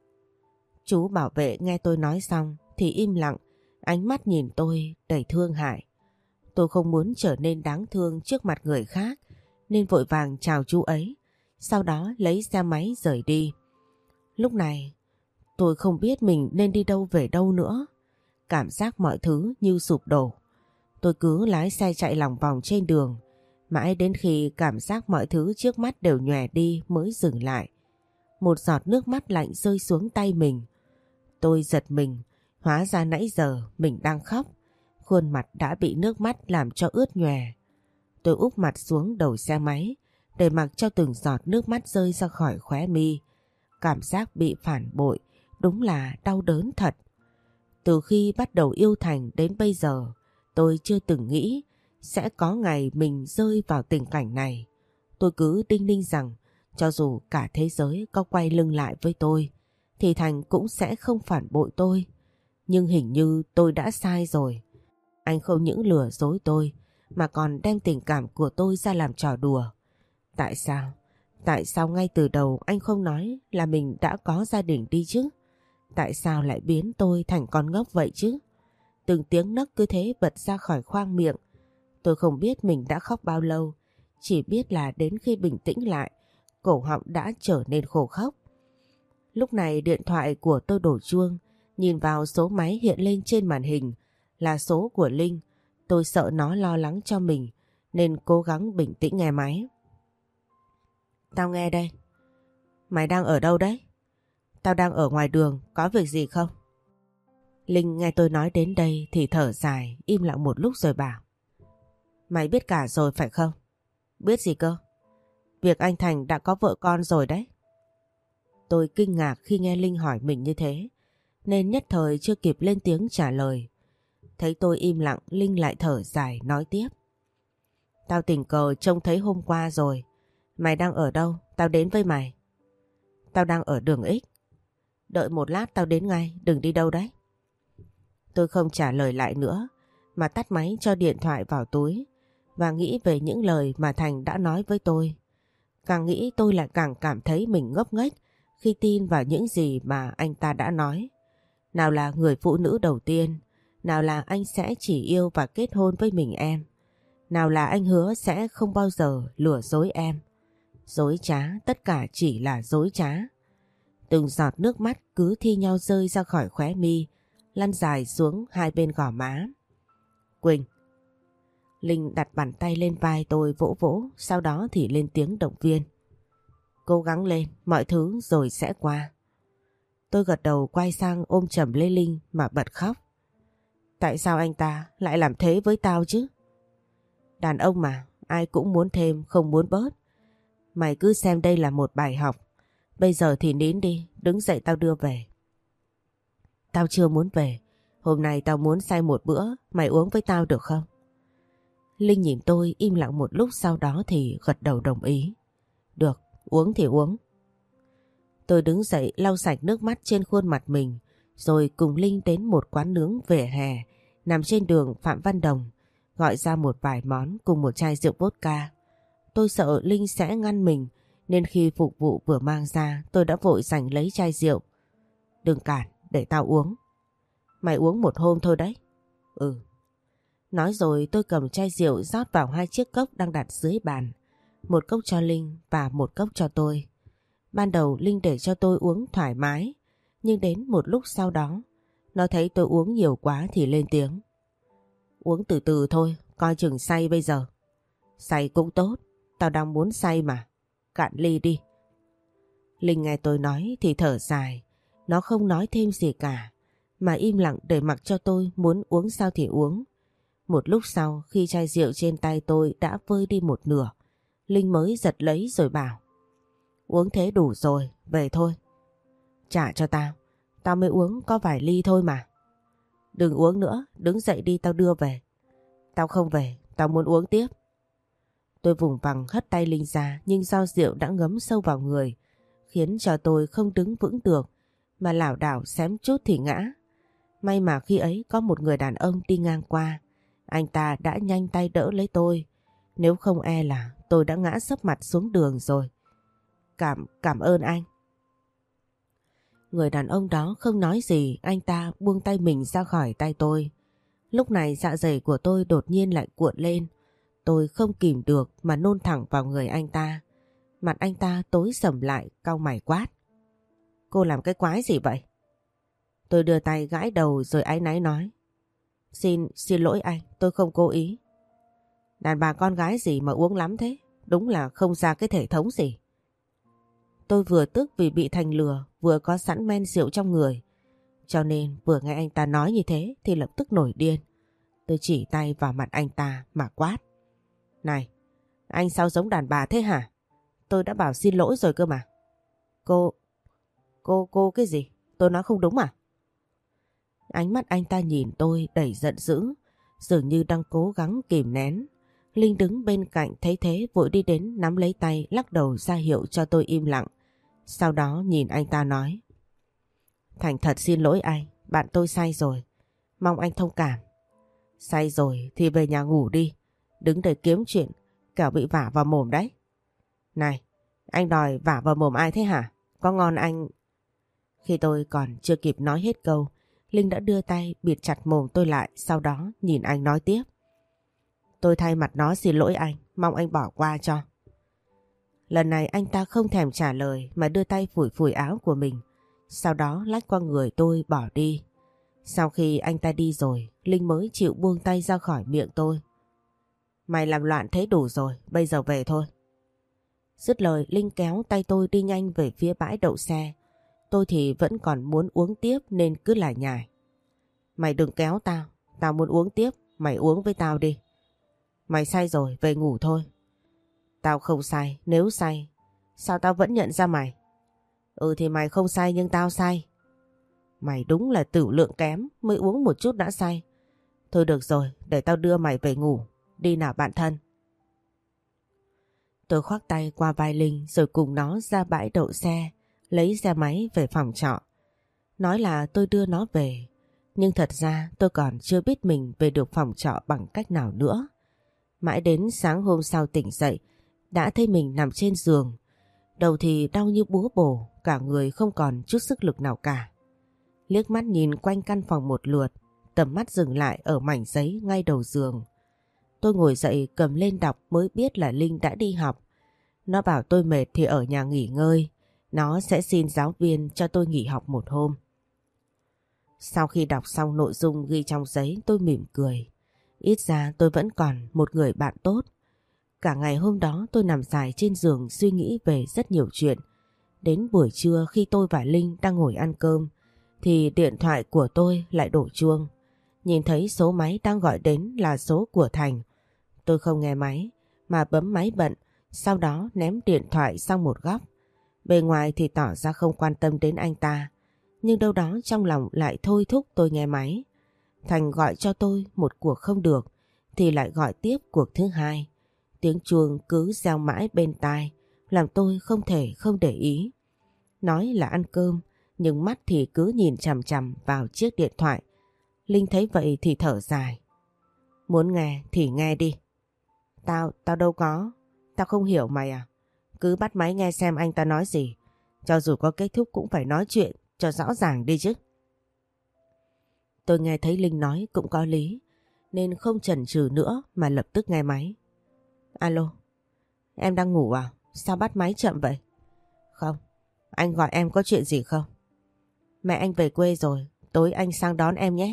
Chú bảo vệ nghe tôi nói xong thì im lặng, ánh mắt nhìn tôi đầy thương hại. Tôi không muốn trở nên đáng thương trước mặt người khác nên vội vàng chào chú ấy, sau đó lấy xe máy rời đi. Lúc này tôi không biết mình nên đi đâu về đâu nữa. Cảm giác mọi thứ như sụp đổ. Tôi cứ lái xe chạy lòng vòng trên đường, mãi đến khi cảm giác mọi thứ trước mắt đều nhòe đi mới dừng lại. Một giọt nước mắt lạnh rơi xuống tay mình. Tôi giật mình, hóa ra nãy giờ mình đang khóc. Khuôn mặt đã bị nước mắt làm cho ướt nhòe. Tôi úp mặt xuống đầu xe máy, để mặc cho từng giọt nước mắt rơi ra khỏi khóe mi. Cảm giác bị phản bội đúng là đau đớn thật. Từ khi bắt đầu yêu Thành đến bây giờ, tôi chưa từng nghĩ sẽ có ngày mình rơi vào tình cảnh này. Tôi cứ đinh ninh rằng cho dù cả thế giới có quay lưng lại với tôi thì Thành cũng sẽ không phản bội tôi. Nhưng hình như tôi đã sai rồi. Anh không những lừa dối tôi mà còn đem tình cảm của tôi ra làm trò đùa. Tại sao? Tại sao ngay từ đầu anh không nói là mình đã có gia đình đi chứ? Tại sao lại biến tôi thành con ngốc vậy chứ? Từng tiếng nấc cứ thế bật ra khỏi khoang miệng. Tôi không biết mình đã khóc bao lâu, chỉ biết là đến khi bình tĩnh lại, cổ họng đã trở nên khô khốc. Lúc này điện thoại của tôi đổ chuông, nhìn vào số máy hiện lên trên màn hình là số của Linh. Tôi sợ nó lo lắng cho mình nên cố gắng bình tĩnh nghe máy. Tao nghe đây. Mày đang ở đâu đấy? Tao đang ở ngoài đường, có việc gì không? Linh nghe tôi nói đến đây thì thở dài, im lặng một lúc rồi bảo. Mày biết cả rồi phải không? Biết gì cơ? Việc anh Thành đã có vợ con rồi đấy. Tôi kinh ngạc khi nghe Linh hỏi mình như thế, nên nhất thời chưa kịp lên tiếng trả lời. Thấy tôi im lặng, Linh lại thở dài nói tiếp. Tao tình cờ trông thấy hôm qua rồi. Mày đang ở đâu? Tao đến với mày. Tao đang ở đường X. Đợi một lát tao đến ngay, đừng đi đâu đấy. Tôi không trả lời lại nữa, mà tắt máy cho điện thoại vào túi và nghĩ về những lời mà Thành đã nói với tôi. Càng nghĩ tôi lại càng cảm thấy mình ngốc nghếch khi tin vào những gì mà anh ta đã nói. Nào là người phụ nữ đầu tiên, nào là anh sẽ chỉ yêu và kết hôn với mình em, nào là anh hứa sẽ không bao giờ lừa dối em. Dối trá, tất cả chỉ là dối trá. Từng giọt nước mắt cứ thi nhau rơi ra khỏi khóe mi, lăn dài xuống hai bên gò má. Quỳnh. Linh đặt bàn tay lên vai tôi vỗ vỗ, sau đó thì lên tiếng động viên. Cố gắng lên, mọi thứ rồi sẽ qua. Tôi gật đầu quay sang ôm chầm lấy Linh mà bật khóc. Tại sao anh ta lại làm thế với tao chứ? Đàn ông mà, ai cũng muốn thêm không muốn bớt. Mày cứ xem đây là một bài học. Bây giờ thì nín đi, đứng dậy tao đưa về. Tao chưa muốn về. Hôm nay tao muốn say một bữa, mày uống với tao được không? Linh nhìn tôi im lặng một lúc, sau đó thì gật đầu đồng ý. Được, uống thì uống. Tôi đứng dậy lau sạch nước mắt trên khuôn mặt mình, rồi cùng Linh đến một quán nướng vỉa hè nằm trên đường Phạm Văn Đồng, gọi ra một vài món cùng một chai rượu vodka. Tôi sợ Linh sẽ ngăn mình nên khi phục vụ vừa mang ra tôi đã vội giành lấy chai rượu. Đừng cản, để tao uống. Mày uống một hôm thôi đấy. Ừ. Nói rồi tôi cầm chai rượu rót vào 2 chiếc cốc đang đặt dưới bàn. Một cốc cho Linh và một cốc cho tôi. Ban đầu Linh để cho tôi uống thoải mái, nhưng đến một lúc sau đó, nó thấy tôi uống nhiều quá thì lên tiếng. Uống từ từ thôi, coi chừng say bây giờ. Say cũng tốt, tao đang muốn say mà. Cạn ly đi. Linh nghe tôi nói thì thở dài. Nó không nói thêm gì cả, mà im lặng để mặc cho tôi muốn uống sao thì uống. Một lúc sau, khi chai rượu trên tay tôi đã vơi đi một nửa, Linh mới giật lấy rồi bảo. Uống thế đủ rồi, về thôi. Trả cho tao, tao mới uống có vài ly thôi mà. Đừng uống nữa, đứng dậy đi tao đưa về. Tao không về, tao muốn uống tiếp. Tôi vùng vằng hất tay Linh ra, nhưng do rượu đã ngấm sâu vào người, khiến cho tôi không đứng vững được, mà lảo đảo xém chút thì ngã. May mà khi ấy có một người đàn ông đi ngang qua, anh ta đã nhanh tay đỡ lấy tôi, nếu không e là tôi đã ngã sấp mặt xuống đường rồi. Cảm ơn anh. Người đàn ông đó không nói gì, anh ta buông tay mình ra khỏi tay tôi. Lúc này dạ dày của tôi đột nhiên lại cuộn lên. Tôi không kìm được mà nôn thẳng vào người anh ta. Mặt anh ta tối sầm lại, cau mày quát. Cô làm cái quái gì vậy? Tôi đưa tay gãi đầu rồi áy náy nói. Xin lỗi anh, tôi không cố ý. Đàn bà con gái gì mà uống lắm thế? Đúng là không ra cái thể thống gì. Tôi vừa tức vì bị Thành lừa, vừa có sẵn men rượu trong người. Cho nên vừa nghe anh ta nói như thế thì lập tức nổi điên. Tôi chỉ tay vào mặt anh ta mà quát. Này, anh sao giống đàn bà thế hả? Tôi đã bảo xin lỗi rồi cơ mà. Cô cái gì? Tôi nói không đúng à? Ánh mắt anh ta nhìn tôi đầy giận dữ, dường như đang cố gắng kìm nén. Linh đứng bên cạnh thấy thế vội đi đến nắm lấy tay, lắc đầu ra hiệu cho tôi im lặng. Sau đó nhìn anh ta nói. Thành thật xin lỗi anh, bạn tôi say rồi. Mong anh thông cảm. Say rồi thì về nhà ngủ đi. Đứng để kiếm chuyện, kẻo bị vả vào mồm đấy. Này, anh đòi vả vào mồm ai thế hả? Có ngon anh... Khi tôi còn chưa kịp nói hết câu, Linh đã đưa tay bịt chặt mồm tôi lại, sau đó nhìn anh nói tiếp. Tôi thay mặt nó xin lỗi anh, mong anh bỏ qua cho. Lần này anh ta không thèm trả lời mà đưa tay phủi phủi áo của mình, sau đó lách qua người tôi bỏ đi. Sau khi anh ta đi rồi, Linh mới chịu buông tay ra khỏi miệng tôi. Mày làm loạn thế đủ rồi, bây giờ về thôi. Dứt lời, Linh kéo tay tôi đi nhanh về phía bãi đậu xe. Tôi thì vẫn còn muốn uống tiếp nên cứ lải nhải. Mày đừng kéo tao, tao muốn uống tiếp, mày uống với tao đi. Mày say rồi, về ngủ thôi. Tao không say, nếu say, sao tao vẫn nhận ra mày? Ừ thì mày không say nhưng tao say. Mày đúng là tửu lượng kém, mới uống một chút đã say. Thôi được rồi, để tao đưa mày về ngủ. Đi nào bạn thân. Tôi khoác tay qua vai Linh rồi cùng nó ra bãi đậu xe, lấy xe máy về phòng trọ. Nói là tôi đưa nó về, nhưng thật ra tôi còn chưa biết mình về được phòng trọ bằng cách nào nữa. Mãi đến sáng hôm sau tỉnh dậy, đã thấy mình nằm trên giường. Đầu thì đau như búa bổ, cả người không còn chút sức lực nào cả. Liếc mắt nhìn quanh căn phòng một lượt, tầm mắt dừng lại ở mảnh giấy ngay đầu giường. Tôi ngồi dậy cầm lên đọc mới biết là Linh đã đi học. Nó bảo tôi mệt thì ở nhà nghỉ ngơi. Nó sẽ xin giáo viên cho tôi nghỉ học một hôm. Sau khi đọc xong nội dung ghi trong giấy tôi mỉm cười. Ít ra tôi vẫn còn một người bạn tốt. Cả ngày hôm đó tôi nằm dài trên giường suy nghĩ về rất nhiều chuyện. Đến buổi trưa khi tôi và Linh đang ngồi ăn cơm thì điện thoại của tôi lại đổ chuông. Nhìn thấy số máy đang gọi đến là số của Thành. Tôi không nghe máy mà bấm máy bận, sau đó ném điện thoại sang một góc. Bề ngoài thì tỏ ra không quan tâm đến anh ta, nhưng đâu đó trong lòng lại thôi thúc tôi nghe máy. Thành gọi cho tôi một cuộc không được thì lại gọi tiếp cuộc thứ hai. Tiếng chuông cứ reo mãi bên tai, làm tôi không thể không để ý. Nói là ăn cơm, nhưng mắt thì cứ nhìn chằm chằm vào chiếc điện thoại. Linh thấy vậy thì thở dài. Muốn nghe thì nghe đi. Tao đâu có. Tao không hiểu mày à? Cứ bắt máy nghe xem anh ta nói gì. Cho dù có kết thúc cũng phải nói chuyện cho rõ ràng đi chứ. Tôi nghe thấy Linh nói cũng có lý, nên không chần chừ nữa mà lập tức nghe máy. Alo, em đang ngủ à? Sao bắt máy chậm vậy? Không, anh gọi em có chuyện gì không? Mẹ anh về quê rồi, tối anh sang đón em nhé.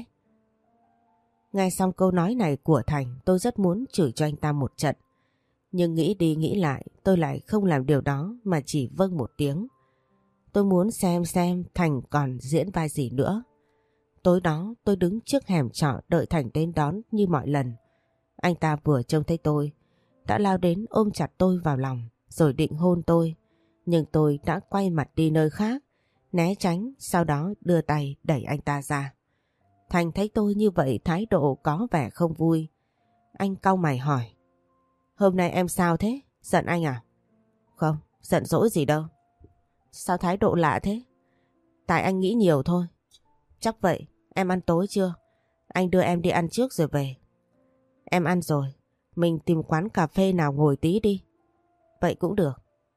Nghe xong câu nói này của Thành, tôi rất muốn chửi cho anh ta một trận. Nhưng nghĩ đi nghĩ lại, tôi lại không làm điều đó mà chỉ vâng một tiếng. Tôi muốn xem Thành còn diễn vai gì nữa. Tối đó tôi đứng trước hẻm trọ đợi Thành đến đón như mọi lần. Anh ta vừa trông thấy tôi, đã lao đến ôm chặt tôi vào lòng rồi định hôn tôi. Nhưng tôi đã quay mặt đi nơi khác, né tránh, sau đó đưa tay đẩy anh ta ra. Thành thấy tôi như vậy thái độ có vẻ không vui. Anh cau mày hỏi. Hôm nay em sao thế? Giận anh à? Không, giận dỗi gì đâu. Sao thái độ lạ thế? Tại anh nghĩ nhiều thôi. Chắc vậy, em ăn tối chưa? Anh đưa em đi ăn trước rồi về. Em ăn rồi, mình tìm quán cà phê nào ngồi tí đi. Vậy cũng được.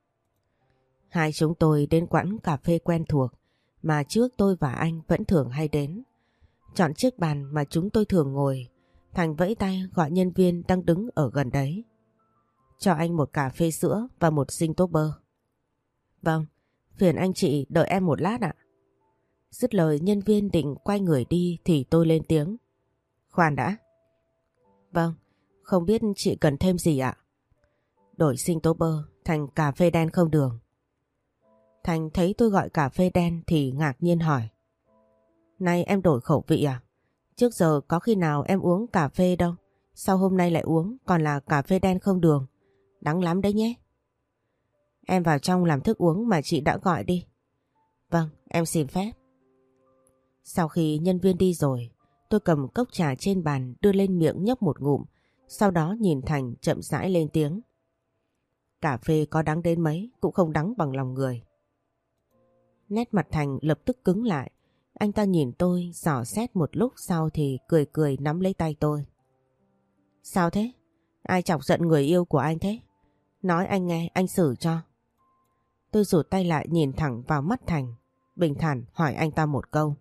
Hai chúng tôi đến quán cà phê quen thuộc mà trước tôi và anh vẫn thường hay đến. Chọn chiếc bàn mà chúng tôi thường ngồi, Thành vẫy tay gọi nhân viên đang đứng ở gần đấy. Cho anh một cà phê sữa và một sinh tố bơ. Vâng, phiền anh chị đợi em một lát ạ. Dứt lời nhân viên định quay người đi thì tôi lên tiếng. Khoan đã. Vâng, không biết chị cần thêm gì ạ? Đổi sinh tố bơ thành cà phê đen không đường. Thành thấy tôi gọi cà phê đen thì ngạc nhiên hỏi. Nay em đổi khẩu vị à? Trước giờ có khi nào em uống cà phê đâu. Sao hôm nay lại uống còn là cà phê đen không đường? Đắng lắm đấy nhé. Em vào trong làm thức uống mà chị đã gọi đi. Vâng, em xin phép. Sau khi nhân viên đi rồi, tôi cầm cốc trà trên bàn đưa lên miệng nhấp một ngụm, sau đó nhìn Thành chậm rãi lên tiếng. Cà phê có đắng đến mấy cũng không đắng bằng lòng người. Nét mặt Thành lập tức cứng lại, anh ta nhìn tôi dò xét một lúc sau thì cười cười nắm lấy tay tôi. Sao thế? Ai chọc giận người yêu của anh thế? Nói anh nghe, anh xử cho. Tôi rụt tay lại nhìn thẳng vào mắt Thành, bình thản hỏi anh ta một câu.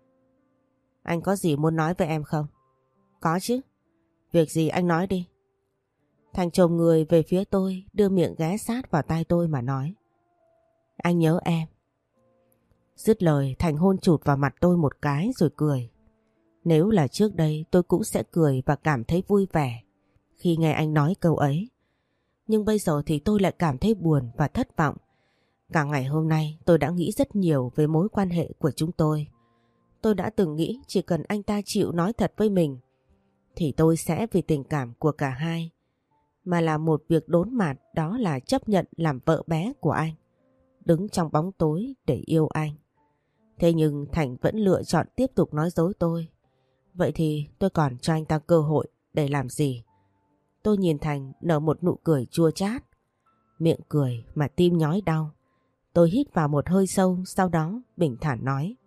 Anh có gì muốn nói với em không? Có chứ. Việc gì anh nói đi. Thành chồm người về phía tôi, đưa miệng ghé sát vào tai tôi mà nói. Anh nhớ em. Dứt lời Thành hôn chụt vào mặt tôi một cái rồi cười. Nếu là trước đây tôi cũng sẽ cười và cảm thấy vui vẻ khi nghe anh nói câu ấy. Nhưng bây giờ thì tôi lại cảm thấy buồn và thất vọng. Cả ngày hôm nay tôi đã nghĩ rất nhiều về mối quan hệ của chúng tôi. Tôi đã từng nghĩ chỉ cần anh ta chịu nói thật với mình thì tôi sẽ vì tình cảm của cả hai mà làm một việc đốn mạt, đó là chấp nhận làm vợ bé của anh, đứng trong bóng tối để yêu anh. Thế nhưng Thành vẫn lựa chọn tiếp tục nói dối tôi. Vậy thì tôi còn cho anh ta cơ hội để làm gì? Tôi nhìn Thành nở một nụ cười chua chát. Miệng cười mà tim nhói đau. Tôi hít vào một hơi sâu, sau đó bình thản nói.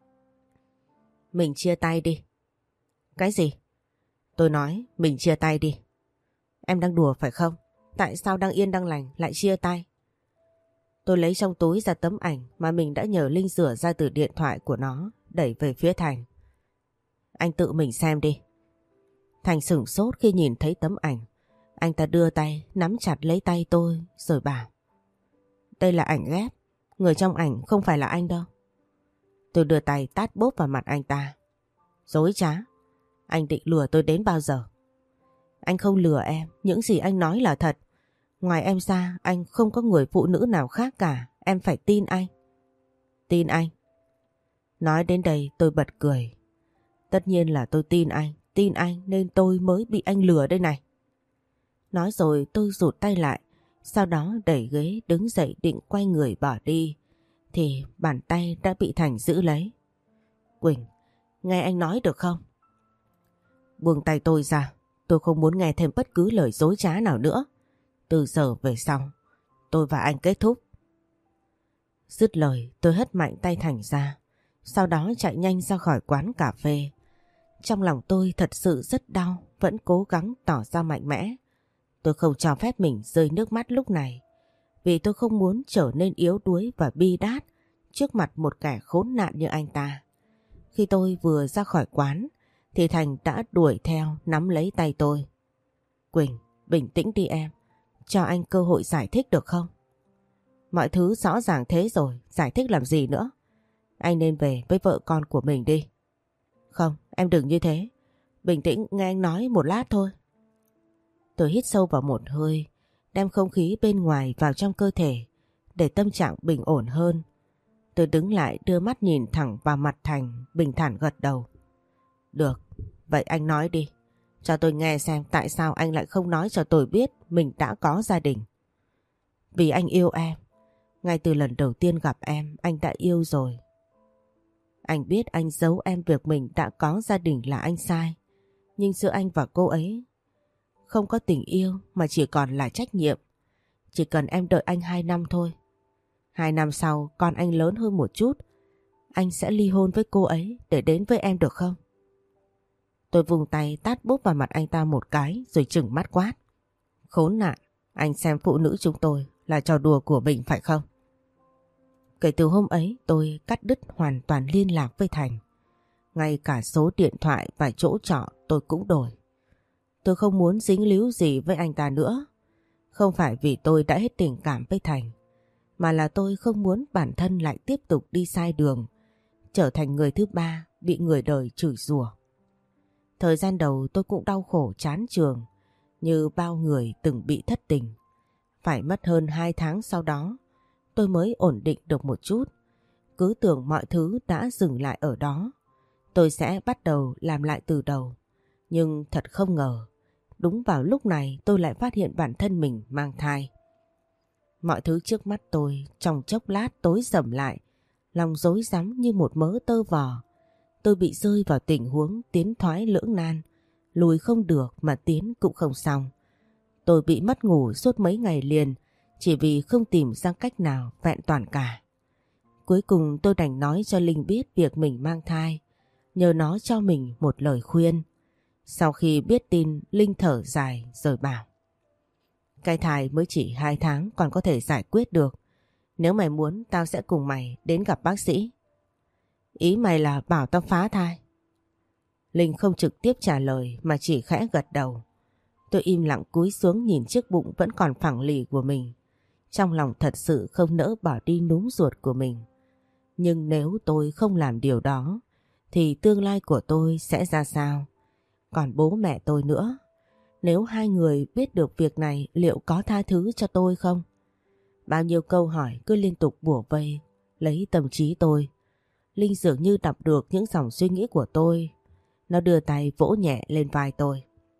Mình chia tay đi. Cái gì? Tôi nói mình chia tay đi. Em đang đùa phải không? Tại sao đang yên đang lành lại chia tay? Tôi lấy trong túi ra tấm ảnh mà mình đã nhờ Linh rửa ra từ điện thoại của nó, đẩy về phía Thành. Anh tự mình xem đi. Thành sửng sốt khi nhìn thấy tấm ảnh. Anh ta đưa tay nắm chặt lấy tay tôi rồi bảo. Đây là ảnh ghép. Người trong ảnh không phải là anh đâu. Tôi đưa tay tát bốp vào mặt anh ta. Dối trá. Anh định lừa tôi đến bao giờ? Anh không lừa em. Những gì anh nói là thật. Ngoài em ra anh không có người phụ nữ nào khác cả. Em phải tin anh. Tin anh? Nói đến đây tôi bật cười. Tất nhiên là tôi tin anh. Tin anh nên tôi mới bị anh lừa đây này. Nói rồi tôi rụt tay lại. Sau đó đẩy ghế đứng dậy định quay người bỏ đi. Thì bàn tay đã bị Thành giữ lấy. Quỳnh, nghe anh nói được không? Buông tay tôi ra. Tôi không muốn nghe thêm bất cứ lời dối trá nào nữa. Từ giờ về sau, tôi và anh kết thúc. Dứt lời tôi hất mạnh tay Thành ra. Sau đó chạy nhanh ra khỏi quán cà phê. Trong lòng tôi thật sự rất đau, vẫn cố gắng tỏ ra mạnh mẽ. Tôi không cho phép mình rơi nước mắt lúc này. vì tôi không muốn trở nên yếu đuối và bi đát trước mặt một kẻ khốn nạn như anh ta. Khi tôi vừa ra khỏi quán thì Thành đã đuổi theo nắm lấy tay tôi. Quỳnh, bình tĩnh đi em, cho anh cơ hội giải thích được không? Mọi thứ rõ ràng thế rồi, giải thích làm gì nữa? Anh nên về với vợ con của mình đi. Không, em đừng như thế. Bình tĩnh nghe anh nói một lát thôi. Tôi hít sâu vào một hơi, đem không khí bên ngoài vào trong cơ thể để tâm trạng bình ổn hơn. Tôi đứng lại đưa mắt nhìn thẳng vào mặt Thành, bình thản gật đầu. Được, vậy anh nói đi. Cho tôi nghe xem tại sao anh lại không nói cho tôi biết mình đã có gia đình. Vì anh yêu em. Ngay từ lần đầu tiên gặp em, anh đã yêu rồi. Anh biết anh giấu em việc mình đã có gia đình là anh sai. Nhưng giữa anh và cô ấy không có tình yêu mà chỉ còn là trách nhiệm. Chỉ cần em đợi anh 2 năm thôi. 2 năm sau con anh lớn hơn một chút, anh sẽ ly hôn với cô ấy để đến với em được không? Tôi vùng tay tát bốp vào mặt anh ta một cái rồi trừng mắt quát. Khốn nạn, anh xem phụ nữ chúng tôi là trò đùa của mình phải không? Kể từ hôm ấy tôi cắt đứt hoàn toàn liên lạc với Thành. Ngay cả số điện thoại và chỗ trọ tôi cũng đổi. Tôi không muốn dính líu gì với anh ta nữa. Không phải vì tôi đã hết tình cảm với Thành, mà là tôi không muốn bản thân lại tiếp tục đi sai đường, trở thành người thứ ba bị người đời chửi rủa. Thời gian đầu tôi cũng đau khổ chán trường, như bao người từng bị thất tình. Phải mất hơn 2 tháng sau đó, tôi mới ổn định được một chút. Cứ tưởng mọi thứ đã dừng lại ở đó. Tôi sẽ bắt đầu làm lại từ đầu. Nhưng thật không ngờ, đúng vào lúc này tôi lại phát hiện bản thân mình mang thai. Mọi thứ trước mắt tôi trong chốc lát tối sầm lại, lòng rối rắm như một mớ tơ vò. Tôi bị rơi vào tình huống tiến thoái lưỡng nan, lùi không được mà tiến cũng không xong. Tôi bị mất ngủ suốt mấy ngày liền chỉ vì không tìm ra cách nào vẹn toàn cả. Cuối cùng tôi đành nói cho Linh biết việc mình mang thai, nhờ nó cho mình một lời khuyên. Sau khi biết tin, Linh thở dài rồi bảo: cái thai mới chỉ 2 tháng còn có thể giải quyết được. Nếu mày muốn tao sẽ cùng mày đến gặp bác sĩ. Ý mày là bảo tao phá thai? Linh không trực tiếp trả lời mà chỉ khẽ gật đầu. Tôi im lặng cúi xuống nhìn chiếc bụng vẫn còn phẳng lì của mình. Trong lòng thật sự không nỡ bỏ đi núm ruột của mình. Nhưng nếu tôi không làm điều đó thì tương lai của tôi sẽ ra sao? Còn bố mẹ tôi nữa. Nếu hai người biết được việc này liệu có tha thứ cho tôi không? Bao nhiêu câu hỏi cứ liên tục bủa vây lấy tâm trí tôi. Linh dường như đọc được những dòng suy nghĩ của tôi. Nó đưa tay vỗ nhẹ lên vai tôi.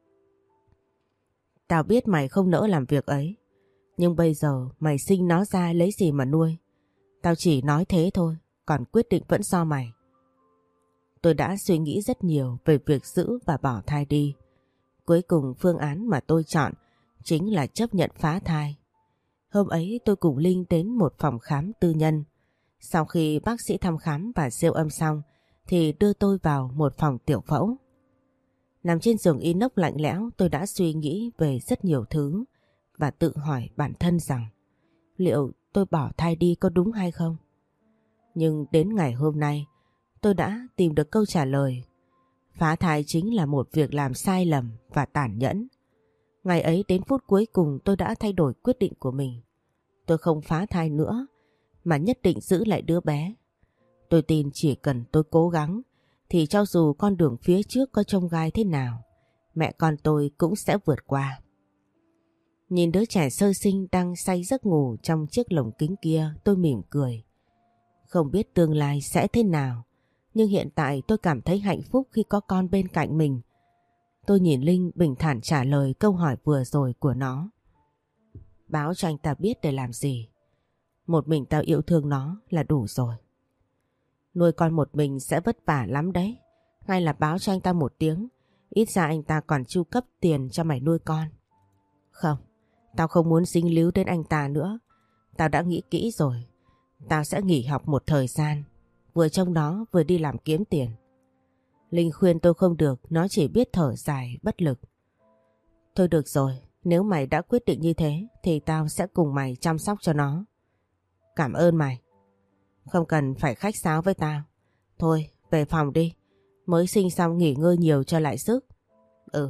Tao biết mày không nỡ làm việc ấy, nhưng bây giờ mày sinh nó ra lấy gì mà nuôi? Tao chỉ nói thế thôi, còn quyết định vẫn do mày. Tôi đã suy nghĩ rất nhiều về việc giữ và bỏ thai đi. Cuối cùng phương án mà tôi chọn chính là chấp nhận phá thai. Hôm ấy tôi cùng Linh đến một phòng khám tư nhân. Sau khi bác sĩ thăm khám và siêu âm xong thì đưa tôi vào một phòng tiểu phẫu. Nằm trên giường inox lạnh lẽo, tôi đã suy nghĩ về rất nhiều thứ và tự hỏi bản thân rằng liệu tôi bỏ thai đi có đúng hay không? Nhưng đến ngày hôm nay tôi đã tìm được câu trả lời. Phá thai chính là một việc làm sai lầm và tàn nhẫn. Ngày ấy đến phút cuối cùng tôi đã thay đổi quyết định của mình. Tôi không phá thai nữa mà nhất định giữ lại đứa bé. Tôi tin chỉ cần tôi cố gắng thì cho dù con đường phía trước có chông gai thế nào, mẹ con tôi cũng sẽ vượt qua. Nhìn đứa trẻ sơ sinh đang say giấc ngủ trong chiếc lồng kính kia, tôi mỉm cười. Không biết tương lai sẽ thế nào, nhưng hiện tại tôi cảm thấy hạnh phúc khi có con bên cạnh mình. Tôi nhìn Linh bình thản trả lời câu hỏi vừa rồi của nó. Báo cho anh ta biết để làm gì? Một mình tao yêu thương nó là đủ rồi. Nuôi con một mình sẽ vất vả lắm đấy. Hay là báo cho anh ta một tiếng, ít ra anh ta còn chu cấp tiền cho mày nuôi con. Không, tao không muốn dính líu đến anh ta nữa. Tao đã nghĩ kỹ rồi. Tao sẽ nghỉ học một thời gian, vừa trông nó vừa đi làm kiếm tiền. Linh khuyên tôi không được, nó chỉ biết thở dài bất lực. Thôi được rồi, Nếu mày đã quyết định như thế thì tao sẽ cùng mày chăm sóc cho nó. Cảm ơn mày. Không cần phải khách sáo với tao. Thôi về phòng đi. Mới sinh xong nghỉ ngơi nhiều cho lại sức. Ừ.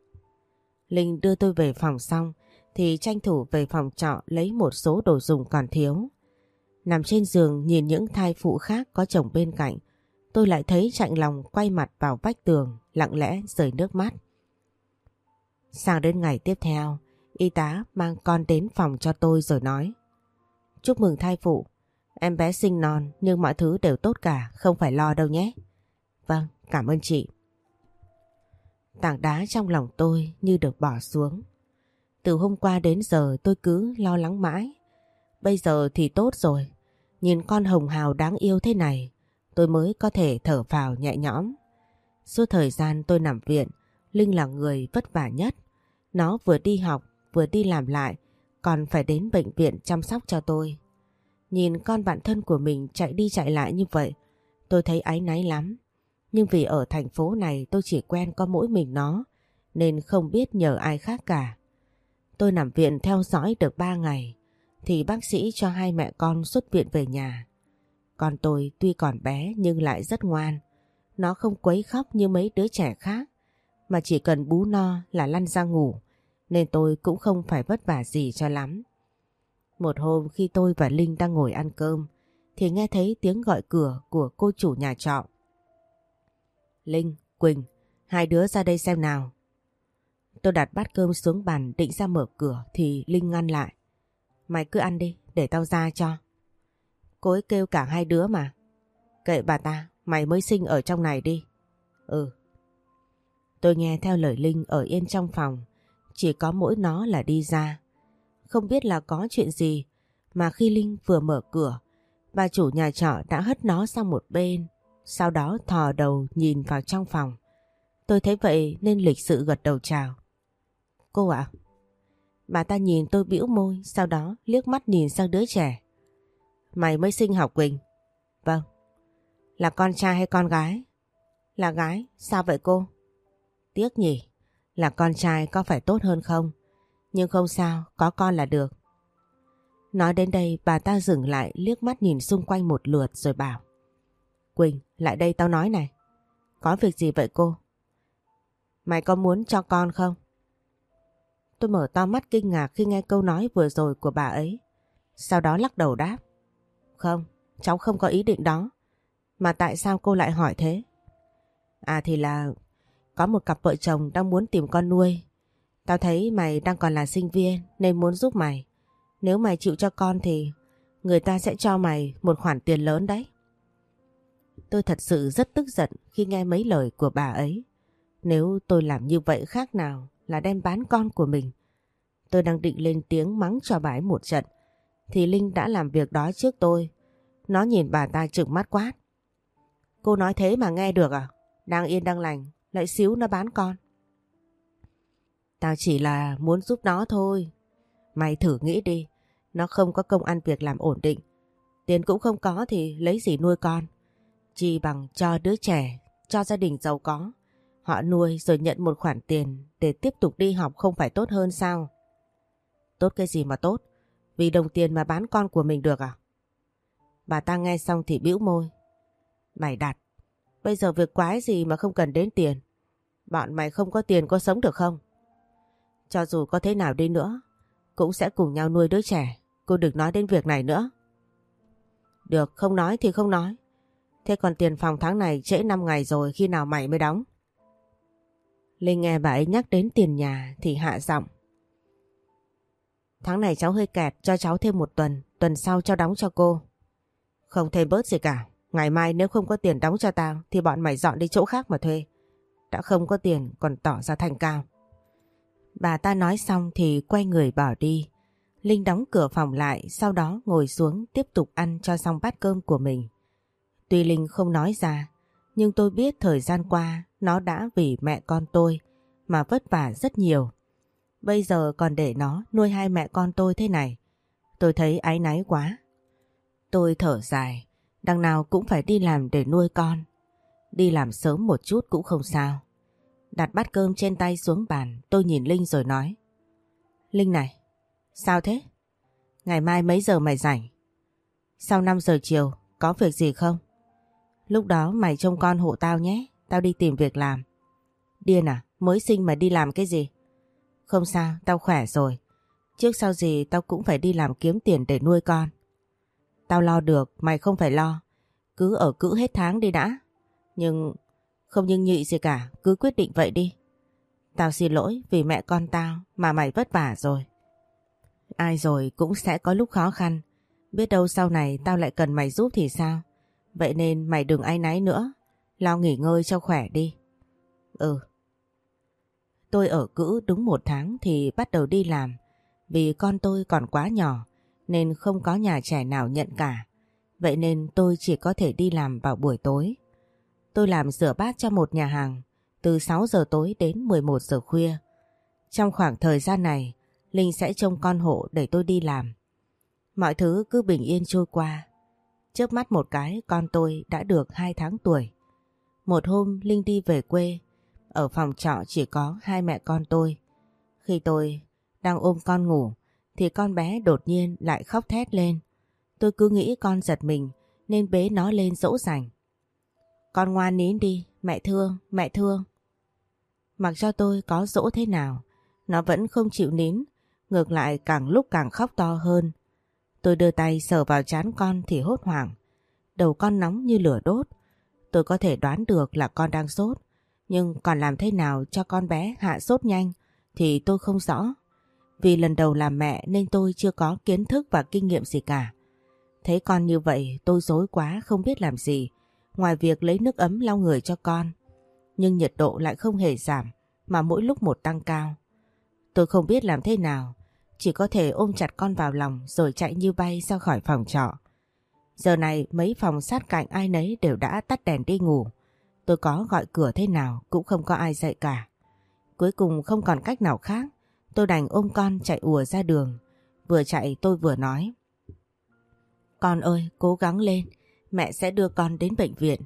Linh đưa tôi về phòng xong thì tranh thủ về phòng trọ lấy một số đồ dùng còn thiếu. Nằm trên giường nhìn những thai phụ khác có chồng bên cạnh, tôi lại thấy chạnh lòng quay mặt vào vách tường, lặng lẽ rơi nước mắt. Sang đến ngày tiếp theo, y tá mang con đến phòng cho tôi rồi nói: chúc mừng thai phụ, em bé sinh non nhưng mọi thứ đều tốt cả, không phải lo đâu nhé. Vâng, cảm ơn chị. Tảng đá trong lòng tôi như được bỏ xuống. Từ hôm qua đến giờ tôi cứ lo lắng mãi. Bây giờ thì tốt rồi. Nhìn con hồng hào đáng yêu thế này, tôi mới có thể thở phào nhẹ nhõm. Suốt thời gian tôi nằm viện, Linh là người vất vả nhất. Nó vừa đi học, vừa đi làm lại, còn phải đến bệnh viện chăm sóc cho tôi. Nhìn con bạn thân của mình chạy đi chạy lại như vậy, tôi thấy áy náy lắm. Nhưng vì ở thành phố này tôi chỉ quen có mỗi mình nó, nên không biết nhờ ai khác cả. Tôi nằm viện theo dõi được 3 ngày, thì bác sĩ cho hai mẹ con xuất viện về nhà. Con tôi tuy còn bé nhưng lại rất ngoan. Nó không quấy khóc như mấy đứa trẻ khác, mà chỉ cần bú no là lăn ra ngủ, nên tôi cũng không phải vất vả gì cho lắm. Một hôm khi tôi và Linh đang ngồi ăn cơm, thì nghe thấy tiếng gọi cửa của cô chủ nhà trọ. Linh, Quỳnh, hai đứa ra đây xem nào. Tôi đặt bát cơm xuống bàn định ra mở cửa thì Linh ngăn lại. Mày cứ ăn đi, để tao ra cho. Cô ấy kêu cả hai đứa mà. Kệ bà ta, mày mới sinh ở trong này đi. Ừ. Tôi nghe theo lời Linh ở yên trong phòng, chỉ có mỗi nó là đi ra. Không biết là có chuyện gì mà khi Linh vừa mở cửa, bà chủ nhà trọ đã hất nó sang một bên, sau đó thò đầu nhìn vào trong phòng. Tôi thấy vậy nên lịch sự gật đầu chào. Cô ạ? Bà ta nhìn tôi bĩu môi, sau đó liếc mắt nhìn sang đứa trẻ. Mày mới sinh hả Quỳnh? Vâng. Là con trai hay con gái? Là gái. Sao vậy cô? Tiếc nhỉ, là con trai có phải tốt hơn không? Nhưng không sao, có con là được. Nói đến đây bà ta dừng lại liếc mắt nhìn xung quanh một lượt rồi bảo. Quỳnh, lại đây tao nói này. Có việc gì vậy cô? Mày có muốn cho con không? Tôi mở to mắt kinh ngạc khi nghe câu nói vừa rồi của bà ấy. Sau đó lắc đầu đáp. Không, cháu không có ý định đó. Mà tại sao cô lại hỏi thế? À thì là có một cặp vợ chồng đang muốn tìm con nuôi. Tao thấy mày đang còn là sinh viên nên muốn giúp mày. Nếu mày chịu cho con thì người ta sẽ cho mày một khoản tiền lớn đấy. Tôi thật sự rất tức giận khi nghe mấy lời của bà ấy. Nếu tôi làm như vậy khác nào là đem bán con của mình. Tôi đang định lên tiếng mắng cho bà ấy một trận thì Linh đã làm việc đó trước tôi. Nó nhìn bà ta trừng mắt quát. Cô nói thế mà nghe được à? Đang yên đang lành lại xíu nó bán con. Tao chỉ là muốn giúp nó thôi. Mày thử nghĩ đi, nó không có công ăn việc làm ổn định, tiền cũng không có thì lấy gì nuôi con. Chỉ bằng cho đứa trẻ, cho gia đình giàu có, họ nuôi rồi nhận một khoản tiền để tiếp tục đi học không phải tốt hơn sao? Tốt cái gì mà tốt? Vì đồng tiền mà bán con của mình được à? Bà ta nghe xong thì bĩu môi. Mày đặt, bây giờ việc quái gì mà không cần đến tiền? Bọn mày không có tiền có sống được không? Cho dù có thế nào đi nữa, cũng sẽ cùng nhau nuôi đứa trẻ. Cô đừng nói đến việc này nữa. Được, không nói thì không nói. Thế còn tiền phòng tháng này trễ 5 ngày rồi, khi nào mày mới đóng? Linh nghe bà ấy nhắc đến tiền nhà thì hạ giọng. Tháng này cháu hơi kẹt, cho cháu thêm một tuần, tuần sau cháu đóng cho cô. Không thêm bớt gì cả. Ngày mai nếu không có tiền đóng cho tao thì bọn mày dọn đi chỗ khác mà thuê. Đã không có tiền còn tỏ ra thành cao. Bà ta nói xong thì quay người bỏ đi. Linh đóng cửa phòng lại, sau đó ngồi xuống tiếp tục ăn cho xong bát cơm của mình. Tuy Linh không nói ra, nhưng tôi biết thời gian qua nó đã vì mẹ con tôi mà vất vả rất nhiều. Bây giờ còn để nó nuôi hai mẹ con tôi thế này, tôi thấy áy náy quá. Tôi thở dài, đằng nào cũng phải đi làm để nuôi con. Đi làm sớm một chút cũng không sao. Đặt bát cơm trên tay xuống bàn, tôi nhìn Linh rồi nói. Linh này, sao thế? Ngày mai mấy giờ mày rảnh? Sau 5 giờ chiều, có việc gì không? Lúc đó mày trông con hộ tao nhé, tao đi tìm việc làm. Điên à, mới sinh mà đi làm cái gì? Không sao, tao khỏe rồi. Trước sau gì tao cũng phải đi làm kiếm tiền để nuôi con. Tao lo được, mày không phải lo. Cứ ở cữ hết tháng đi đã. Không nhưng nhị gì cả, cứ quyết định vậy đi. Tao xin lỗi vì mẹ con tao mà mày vất vả rồi. Ai rồi cũng sẽ có lúc khó khăn. Biết đâu sau này tao lại cần mày giúp thì sao? Vậy nên mày đừng áy náy nữa. Lo nghỉ ngơi cho khỏe đi. Ừ. Tôi ở cữ đúng 1 tháng thì bắt đầu đi làm. Vì con tôi còn quá nhỏ nên không có nhà trẻ nào nhận cả. Vậy nên tôi chỉ có thể đi làm vào buổi tối. Tôi làm rửa bát cho một nhà hàng từ 6 giờ tối đến 11 giờ khuya. Trong khoảng thời gian này, Linh sẽ trông con hộ để tôi đi làm. Mọi thứ cứ bình yên trôi qua. Chớp mắt một cái con tôi đã được 2 tháng tuổi. Một hôm Linh đi về quê. Ở phòng trọ chỉ có hai mẹ con tôi. Khi tôi đang ôm con ngủ thì con bé đột nhiên lại khóc thét lên. Tôi cứ nghĩ con giật mình nên bế nó lên dỗ dành. Con ngoan nín đi, mẹ thương, mẹ thương. Mặc cho tôi có dỗ thế nào, nó vẫn không chịu nín, ngược lại càng lúc càng khóc to hơn. Tôi đưa tay sờ vào trán con thì hốt hoảng. Đầu con nóng như lửa đốt. Tôi có thể đoán được là con đang sốt, nhưng còn làm thế nào cho con bé hạ sốt nhanh thì tôi không rõ. Vì lần đầu làm mẹ nên tôi chưa có kiến thức và kinh nghiệm gì cả. Thấy con như vậy tôi rối quá không biết làm gì, ngoài việc lấy nước ấm lau người cho con. Nhưng nhiệt độ lại không hề giảm mà mỗi lúc một tăng cao. Tôi không biết làm thế nào, chỉ có thể ôm chặt con vào lòng rồi chạy như bay ra khỏi phòng trọ. Giờ này mấy phòng sát cạnh ai nấy đều đã tắt đèn đi ngủ. Tôi có gọi cửa thế nào cũng không có ai dậy cả. Cuối cùng không còn cách nào khác, tôi đành ôm con chạy ùa ra đường. Vừa chạy tôi vừa nói: Con ơi, cố gắng lên, mẹ sẽ đưa con đến bệnh viện.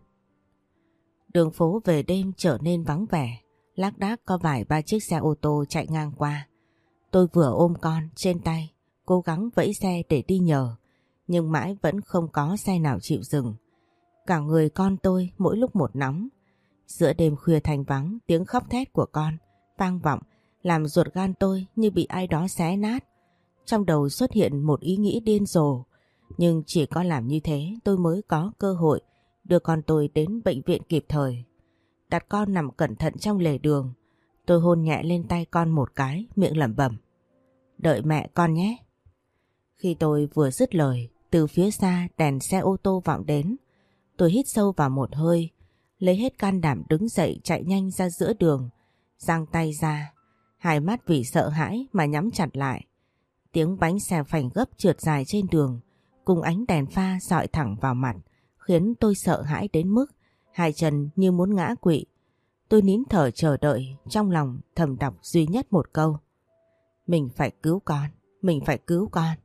Đường phố về đêm trở nên vắng vẻ, lác đác có vài ba chiếc xe ô tô chạy ngang qua. Tôi vừa ôm con trên tay, cố gắng vẫy xe để đi nhờ, nhưng mãi vẫn không có xe nào chịu dừng. Cả người con tôi mỗi lúc một nóng. Giữa đêm khuya thanh vắng, tiếng khóc thét của con vang vọng làm ruột gan tôi như bị ai đó xé nát. Trong đầu xuất hiện một ý nghĩ điên rồ, nhưng chỉ có làm như thế tôi mới có cơ hội đưa con tôi đến bệnh viện kịp thời. Đặt con nằm cẩn thận trong lề đường, tôi hôn nhẹ lên tay con một cái, miệng lẩm bẩm: Đợi mẹ con nhé. Khi tôi vừa dứt lời, từ phía xa đèn xe ô tô vọng đến. Tôi hít sâu vào một hơi, lấy hết can đảm đứng dậy chạy nhanh ra giữa đường, giang tay ra, hai mắt vì sợ hãi mà nhắm chặt lại. Tiếng bánh xe phanh gấp trượt dài trên đường cùng ánh đèn pha dọi thẳng vào mặt khiến tôi sợ hãi đến mức hai chân như muốn ngã quỵ. Tôi nín thở chờ đợi, trong lòng thầm đọc duy nhất một câu: Mình phải cứu con, mình phải cứu con.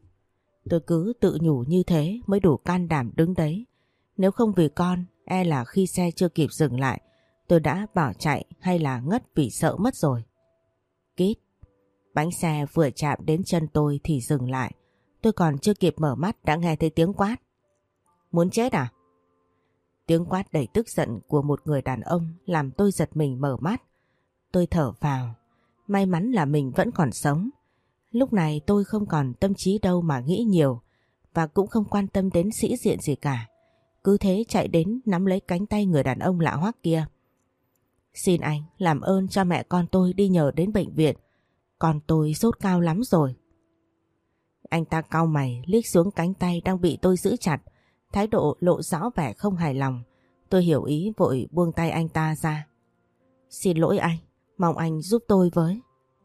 Tôi cứ tự nhủ như thế mới đủ can đảm đứng đấy. Nếu không vì con, e là khi xe chưa kịp dừng lại, tôi đã bỏ chạy hay là ngất vì sợ mất rồi. Kít. Bánh xe vừa chạm đến chân tôi thì dừng lại. Tôi còn chưa kịp mở mắt đã nghe thấy tiếng quát: Muốn chết à? Tiếng quát đầy tức giận của một người đàn ông làm tôi giật mình mở mắt. Tôi thở phào. May mắn là mình vẫn còn sống. Lúc này tôi không còn tâm trí đâu mà nghĩ nhiều, và cũng không quan tâm đến sĩ diện gì cả. Cứ thế chạy đến nắm lấy cánh tay người đàn ông lạ hoắc kia. Xin anh làm ơn cho mẹ con tôi đi nhờ đến bệnh viện. Con tôi sốt cao lắm rồi. Anh ta cau mày liếc xuống cánh tay đang bị tôi giữ chặt, thái độ lộ rõ vẻ không hài lòng. Tôi hiểu ý vội buông tay anh ta ra. Xin lỗi anh, mong anh giúp tôi với.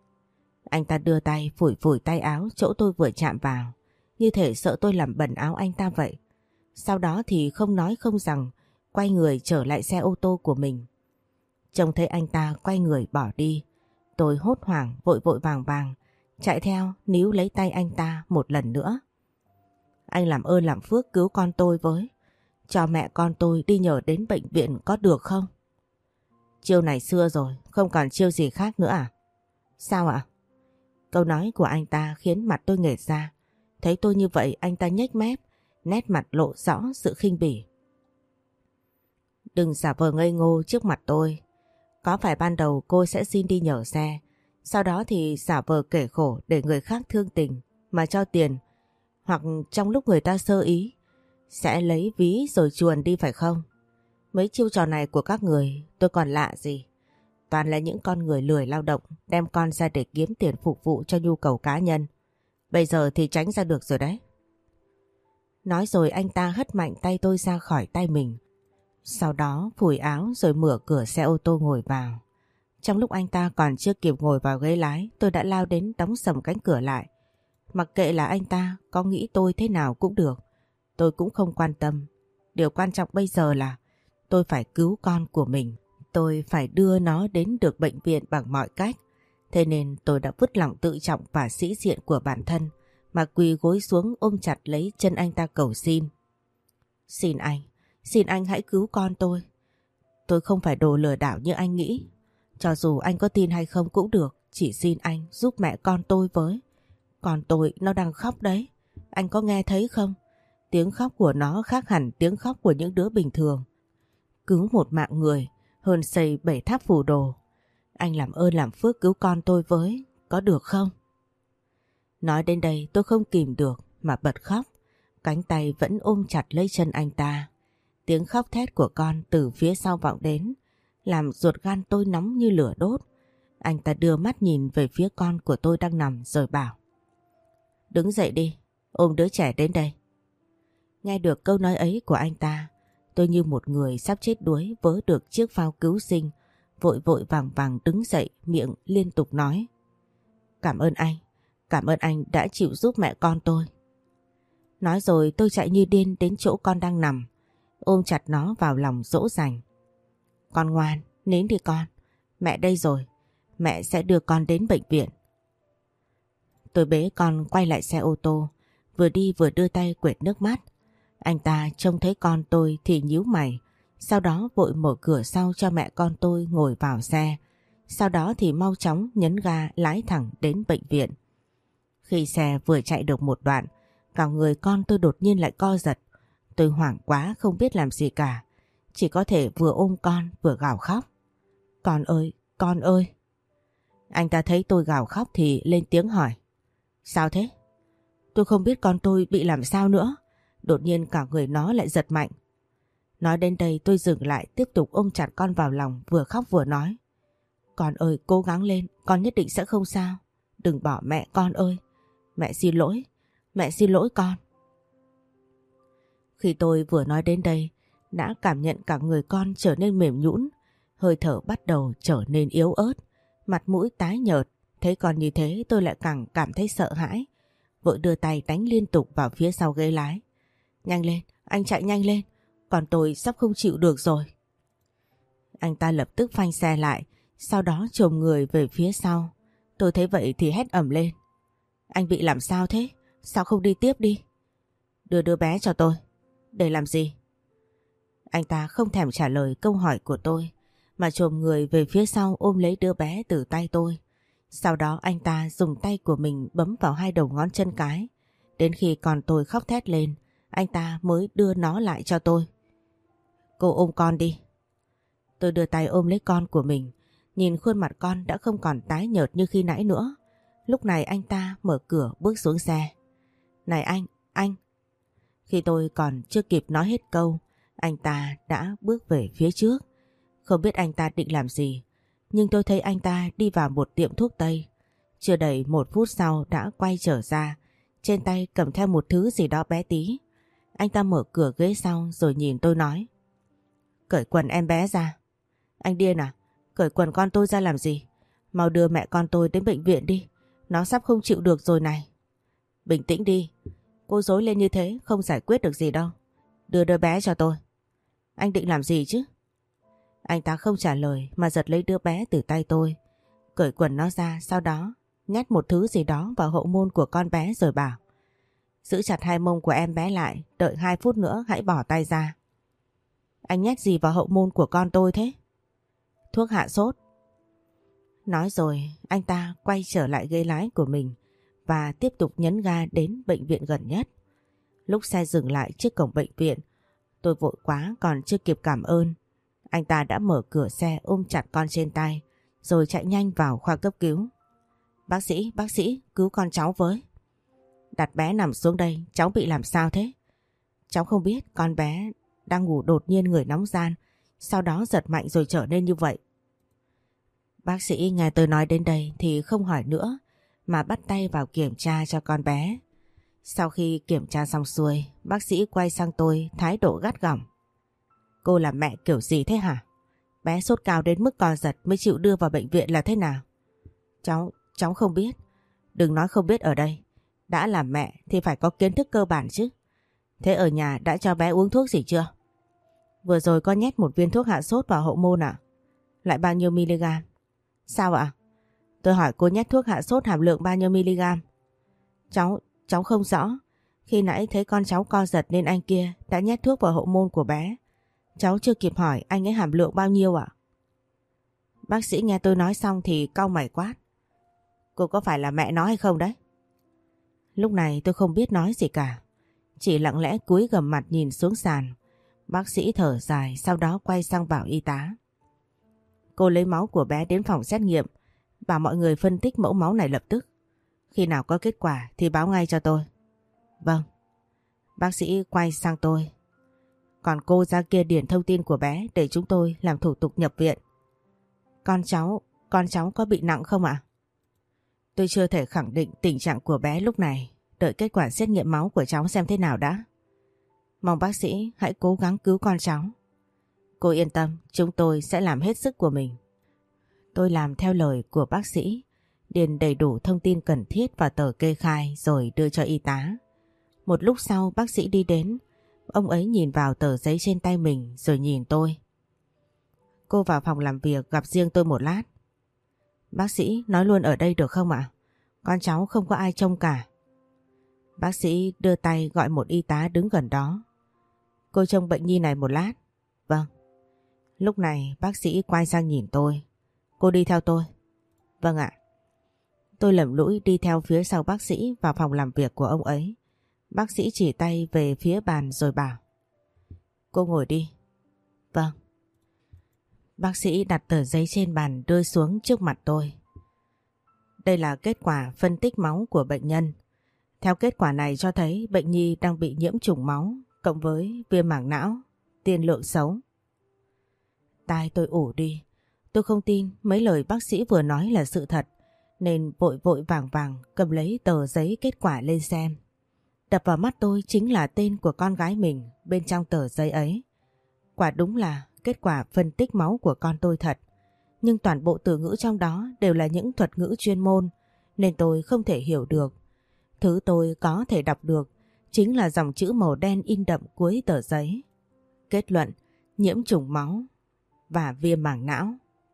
Anh ta đưa tay phủi phủi tay áo chỗ tôi vừa chạm vào, như thể sợ tôi làm bẩn áo anh ta vậy. Sau đó thì không nói không rằng quay người trở lại xe ô tô của mình. Trông thấy anh ta quay người bỏ đi, tôi hốt hoảng vội vội vàng vàng chạy theo níu lấy tay anh ta một lần nữa. Anh làm ơn làm phước cứu con tôi với, cho mẹ con tôi đi nhờ đến bệnh viện có được không? Chiêu này xưa rồi, không còn chiêu gì khác nữa à? Sao ạ? Câu nói của anh ta khiến mặt tôi nghệt ra. Thấy tôi như vậy anh ta nhếch mép, nét mặt lộ rõ sự khinh bỉ. Đừng giả vờ ngây ngô trước mặt tôi. Có phải ban đầu cô sẽ xin đi nhờ xe, sau đó thì giả vờ kể khổ để người khác thương tình mà cho tiền, hoặc trong lúc người ta sơ ý sẽ lấy ví rồi chuồn đi phải không? Mấy chiêu trò này của các người tôi còn lạ gì. Toàn là những con người lười lao động, đem con ra để kiếm tiền phục vụ cho nhu cầu cá nhân. Bây giờ thì tránh ra được rồi đấy. Nói rồi anh ta hất mạnh tay tôi ra khỏi tay mình. Sau đó phủi áo rồi mở cửa xe ô tô ngồi vào. Trong lúc anh ta còn chưa kịp ngồi vào ghế lái, tôi đã lao đến đóng sầm cánh cửa lại. Mặc kệ là anh ta có nghĩ tôi thế nào cũng được, tôi cũng không quan tâm. Điều quan trọng bây giờ là tôi phải cứu con của mình. Tôi phải đưa nó đến được bệnh viện bằng mọi cách. Thế nên tôi đã vứt lòng tự trọng và sĩ diện của bản thân mà quỳ gối xuống ôm chặt lấy chân anh ta cầu xin. Xin anh hãy cứu con tôi. Tôi không phải đồ lừa đảo như anh nghĩ. Cho dù anh có tin hay không cũng được, chỉ xin anh giúp mẹ con tôi với. Con tôi nó đang khóc đấy. Anh có nghe thấy không? Tiếng khóc của nó khác hẳn tiếng khóc của những đứa bình thường. Cứu một mạng người hơn xây 7 tháp phù đồ. Anh làm ơn làm phước cứu con tôi với, có được không? Nói đến đây tôi không kìm được mà bật khóc. Cánh tay vẫn ôm chặt lấy chân anh ta. Tiếng khóc thét của con từ phía sau vọng đến, làm ruột gan tôi nóng như lửa đốt. Anh ta đưa mắt nhìn về phía con của tôi đang nằm rồi bảo: đứng dậy đi, ôm đứa trẻ đến đây. Nghe được câu nói ấy của anh ta, tôi như một người sắp chết đuối vớ được chiếc phao cứu sinh, vội vội vàng vàng đứng dậy, miệng liên tục nói: cảm ơn anh đã chịu giúp mẹ con tôi. Nói rồi tôi chạy như điên đến chỗ con đang nằm, ôm chặt nó vào lòng dỗ dành. Con ngoan, nín đi con, mẹ đây rồi, mẹ sẽ đưa con đến bệnh viện. Tôi bế con quay lại xe ô tô, vừa đi vừa đưa tay quệt nước mắt. Anh ta trông thấy con tôi thì nhíu mày, sau đó vội mở cửa sau cho mẹ con tôi ngồi vào xe. Sau đó thì mau chóng nhấn ga lái thẳng đến bệnh viện. Khi xe vừa chạy được một đoạn, cả người con tôi đột nhiên lại co giật. Tôi hoảng quá không biết làm gì cả, chỉ có thể vừa ôm con vừa gào khóc. Con ơi, con ơi. Anh ta thấy tôi gào khóc thì lên tiếng hỏi: sao thế? Tôi không biết con tôi bị làm sao nữa. Đột nhiên cả người nó lại giật mạnh. Nói đến đây tôi dừng lại, tiếp tục ôm chặt con vào lòng, vừa khóc vừa nói: con ơi, cố gắng lên, con nhất định sẽ không sao. Đừng bỏ mẹ con ơi. Mẹ xin lỗi con. Khi tôi vừa nói đến đây, đã cảm nhận cả người con trở nên mềm nhũn, hơi thở bắt đầu trở nên yếu ớt, mặt mũi tái nhợt. Thấy con như thế tôi lại càng cảm thấy sợ hãi, vội đưa tay đánh liên tục vào phía sau ghế lái. Nhanh lên, anh chạy nhanh lên, còn tôi sắp không chịu được rồi. Anh ta lập tức phanh xe lại, sau đó chồm người về phía sau. Tôi thấy vậy thì hét ầm lên: anh bị làm sao thế? Sao không đi tiếp đi? Đưa đứa bé cho tôi. Để làm gì? Anh ta không thèm trả lời câu hỏi của tôi, mà chồm người về phía sau ôm lấy đứa bé từ tay tôi. Sau đó anh ta dùng tay của mình bấm vào hai đầu ngón chân cái. Đến khi còn tôi khóc thét lên, anh ta mới đưa nó lại cho tôi. Cô ôm con đi. Tôi đưa tay ôm lấy con của mình, nhìn khuôn mặt con đã không còn tái nhợt như khi nãy nữa. Lúc này anh ta mở cửa bước xuống xe. Này anh. Khi tôi còn chưa kịp nói hết câu, anh ta đã bước về phía trước. Không biết anh ta định làm gì, nhưng tôi thấy anh ta đi vào một tiệm thuốc tây. Chưa đầy 1 phút sau đã quay trở ra, trên tay cầm theo một thứ gì đó bé tí. Anh ta mở cửa ghế sau rồi nhìn tôi nói: cởi quần em bé ra. Anh điên à? Cởi quần con tôi ra làm gì? Mau đưa mẹ con tôi đến bệnh viện đi, nó sắp không chịu được rồi này. Bình tĩnh đi, cô dối lên như thế không giải quyết được gì đâu. Đưa đứa bé cho tôi. Anh định làm gì chứ? Anh ta không trả lời mà giật lấy đứa bé từ tay tôi, cởi quần nó ra, sau đó nhét một thứ gì đó vào hậu môn của con bé rồi bảo: giữ chặt hai mông của em bé lại, đợi 2 phút nữa hãy bỏ tay ra. Anh nhét gì vào hậu môn của con tôi thế? Thuốc hạ sốt. Nói rồi anh ta quay trở lại ghế lái của mình và tiếp tục nhấn ga đến bệnh viện gần nhất. Lúc xe dừng lại trước cổng bệnh viện, tôi vội quá còn chưa kịp cảm ơn. Anh ta đã mở cửa xe ôm chặt con trên tay rồi chạy nhanh vào khoa cấp cứu. Bác sĩ, cứu con cháu với. Đặt bé nằm xuống đây, cháu bị làm sao thế? Cháu không biết, con bé đang ngủ đột nhiên người nóng ran, sau đó giật mạnh rồi trở nên như vậy. Bác sĩ nghe tôi nói đến đây thì không hỏi nữa mà bắt tay vào kiểm tra cho con bé. Sau khi kiểm tra xong xuôi, bác sĩ quay sang tôi thái độ gắt gỏng. Cô là mẹ kiểu gì thế hả? Bé sốt cao đến mức co giật mới chịu đưa vào bệnh viện là thế nào? Cháu không biết. Đừng nói không biết ở đây. Đã là mẹ thì phải có kiến thức cơ bản chứ. Thế ở nhà đã cho bé uống thuốc gì chưa? Vừa rồi có nhét một viên thuốc hạ sốt vào hậu môn ạ. Lại bao nhiêu mg? Sao ạ? Tôi hỏi cô nhét thuốc hạ sốt hàm lượng bao nhiêu mg? Cháu không rõ. Khi nãy thấy con cháu co giật nên anh kia đã nhét thuốc vào hậu môn của bé. Cháu chưa kịp hỏi anh ấy hàm lượng bao nhiêu ạ? Bác sĩ nghe tôi nói xong thì cau mày quát. Cô có phải là mẹ nó hay không đấy? Lúc này tôi không biết nói gì cả. Chỉ lặng lẽ cúi gằm mặt nhìn xuống sàn. Bác sĩ thở dài sau đó quay sang bảo y tá. Cô lấy máu của bé đến phòng xét nghiệm. Bảo mọi người phân tích mẫu máu này lập tức. Khi nào có kết quả thì báo ngay cho tôi. Vâng. Bác sĩ quay sang tôi. Còn cô ra kia điền thông tin của bé để chúng tôi làm thủ tục nhập viện. Con cháu có bị nặng không ạ? Tôi chưa thể khẳng định tình trạng của bé lúc này. Đợi kết quả xét nghiệm máu của cháu xem thế nào đã. Mong bác sĩ hãy cố gắng cứu con cháu. Cô yên tâm, chúng tôi sẽ làm hết sức của mình. Tôi làm theo lời của bác sĩ, điền đầy đủ thông tin cần thiết vào tờ kê khai rồi đưa cho y tá. Một lúc sau bác sĩ đi đến, ông ấy nhìn vào tờ giấy trên tay mình rồi nhìn tôi. Cô vào phòng làm việc gặp riêng tôi một lát. Bác sĩ nói luôn ở đây được không ạ? Con cháu không có ai trông cả. Bác sĩ đưa tay gọi một y tá đứng gần đó. Cô trông bệnh nhi này một lát. Vâng. Lúc này bác sĩ quay sang nhìn tôi. Cô đi theo tôi. Vâng ạ. Tôi lẩm lũi đi theo phía sau bác sĩ vào phòng làm việc của ông ấy. Bác sĩ chỉ tay về phía bàn rồi bảo. Cô ngồi đi. Vâng. Bác sĩ đặt tờ giấy trên bàn đưa xuống trước mặt tôi. Đây là kết quả phân tích máu của bệnh nhân. Theo kết quả này cho thấy bệnh nhi đang bị nhiễm trùng máu cộng với viêm màng não, tiên lượng xấu. Tai tôi ủ đi. Tôi không tin mấy lời bác sĩ vừa nói là sự thật nên vội vội vàng vàng cầm lấy tờ giấy kết quả lên xem. Đập vào mắt tôi chính là tên của con gái mình bên trong tờ giấy ấy. Quả đúng là kết quả phân tích máu của con tôi thật. Nhưng toàn bộ từ ngữ trong đó đều là những thuật ngữ chuyên môn nên tôi không thể hiểu được. Thứ tôi có thể đọc được chính là dòng chữ màu đen in đậm cuối tờ giấy. Kết luận nhiễm trùng máu và viêm màng não.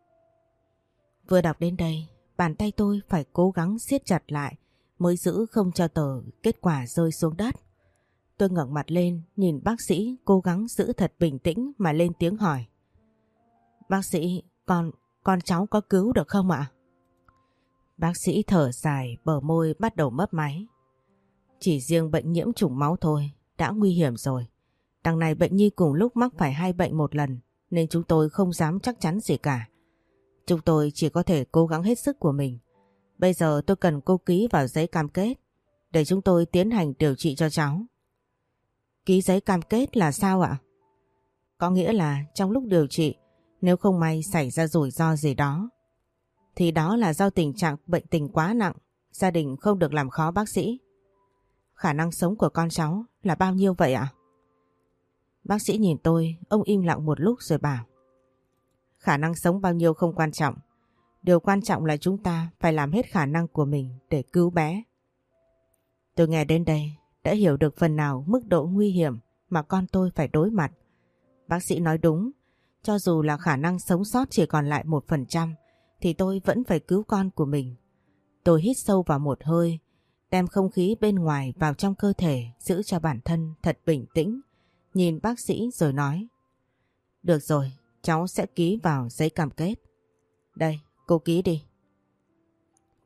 Vừa đọc đến đây, bàn tay tôi phải cố gắng siết chặt lại mới giữ không cho tờ kết quả rơi xuống đất. Tôi ngẩng mặt lên nhìn bác sĩ cố gắng giữ thật bình tĩnh mà lên tiếng hỏi. Bác sĩ, con cháu có cứu được không ạ? Bác sĩ thở dài, bờ môi bắt đầu mấp máy. Chỉ riêng bệnh nhiễm trùng máu thôi đã nguy hiểm rồi. Đằng này bệnh nhi cùng lúc mắc phải 2 bệnh một lần nên chúng tôi không dám chắc chắn gì cả. Chúng tôi chỉ có thể cố gắng hết sức của mình. Bây giờ tôi cần cô ký vào giấy cam kết để chúng tôi tiến hành điều trị cho cháu. Ký giấy cam kết là sao ạ? Có nghĩa là trong lúc điều trị, nếu không may xảy ra rủi ro gì đó, thì đó là do tình trạng bệnh tình quá nặng, gia đình không được làm khó bác sĩ. Khả năng sống của con cháu là bao nhiêu vậy ạ? Bác sĩ nhìn tôi, ông im lặng một lúc rồi bảo. Khả năng sống bao nhiêu không quan trọng. Điều quan trọng là chúng ta phải làm hết khả năng của mình để cứu bé. Tôi nghe đến đây đã hiểu được phần nào mức độ nguy hiểm mà con tôi phải đối mặt. Bác sĩ nói đúng, cho dù là khả năng sống sót chỉ còn lại 1% thì tôi vẫn phải cứu con của mình. Tôi hít sâu vào một hơi, đem không khí bên ngoài vào trong cơ thể giữ cho bản thân thật bình tĩnh, nhìn bác sĩ rồi nói. Được rồi, cháu sẽ ký vào giấy cam kết. Đây, cô ký đi.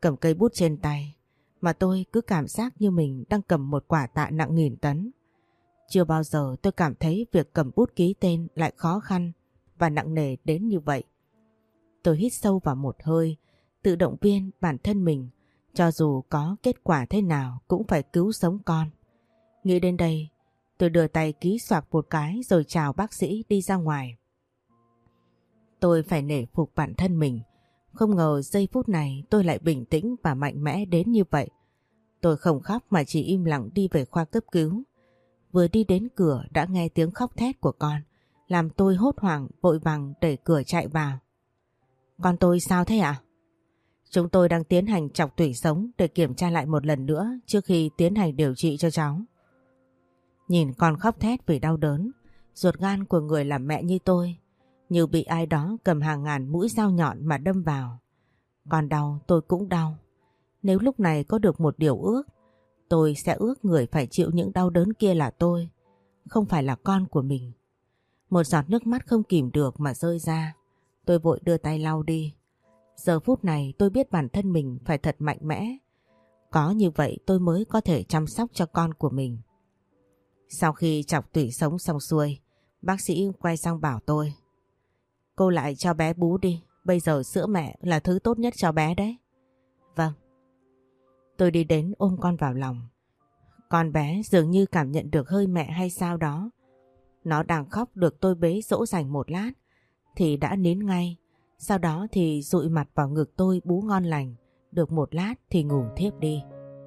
cầm cây bút trên tay mà tôi cứ cảm giác như mình đang cầm một quả tạ nặng nghìn tấn. Chưa bao giờ tôi cảm thấy việc cầm bút ký tên lại khó khăn và nặng nề đến như vậy. Tôi hít sâu vào một hơi, tự động viên bản thân mình, cho dù có kết quả thế nào cũng phải cứu sống con. Nghĩ đến đây, tôi đưa tay ký xoạc một cái rồi chào bác sĩ đi ra ngoài. Tôi phải nể phục bản thân mình, không ngờ giây phút này tôi lại bình tĩnh và mạnh mẽ đến như vậy. Tôi không khóc mà chỉ im lặng đi về khoa cấp cứu. Vừa đi đến cửa đã nghe tiếng khóc thét của con, làm tôi hốt hoảng vội vàng đẩy cửa chạy vào. Con tôi sao thế ạ? Chúng tôi đang tiến hành chọc tủy sống để kiểm tra lại một lần nữa trước khi tiến hành điều trị cho cháu. Nhìn con khóc thét vì đau đớn, ruột gan của người làm mẹ như tôi như bị ai đó cầm hàng ngàn mũi dao nhọn mà đâm vào. Con đau tôi cũng đau. Nếu lúc này có được một điều ước, tôi sẽ ước người phải chịu những đau đớn kia là tôi, không phải là con của mình. Một giọt nước mắt không kìm được mà rơi ra. Tôi vội đưa tay lau đi. Giờ phút này tôi biết bản thân mình phải thật mạnh mẽ. Có như vậy tôi mới có thể chăm sóc cho con của mình. Sau khi chọc tủy sống xong xuôi, bác sĩ quay sang bảo tôi: cô lại cho bé bú đi, bây giờ sữa mẹ là thứ tốt nhất cho bé đấy. Vâng. Tôi đi đến ôm con vào lòng. Con bé dường như cảm nhận được hơi mẹ hay sao đó. Nó đang khóc được tôi bế dỗ dành một lát thì đã nín ngay. Sau đó thì dụi mặt vào ngực tôi bú ngon lành. Được một lát thì ngủ thiếp đi.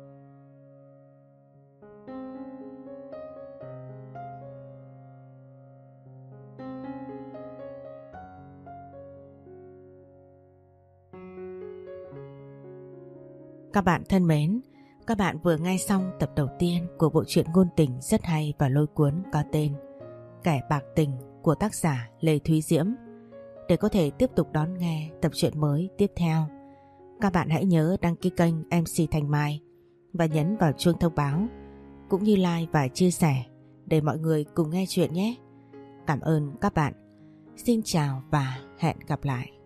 Các bạn thân mến, các bạn vừa nghe xong tập đầu tiên của bộ truyện ngôn tình rất hay và lôi cuốn có tên Kẻ bạc tình của tác giả Lê Thúy Diễm. Để có thể tiếp tục đón nghe tập truyện mới tiếp theo, các bạn hãy nhớ đăng ký kênh MC Thanh Mai và nhấn vào chuông thông báo, cũng như like và chia sẻ để mọi người cùng nghe chuyện nhé. Cảm ơn các bạn. Xin chào và hẹn gặp lại.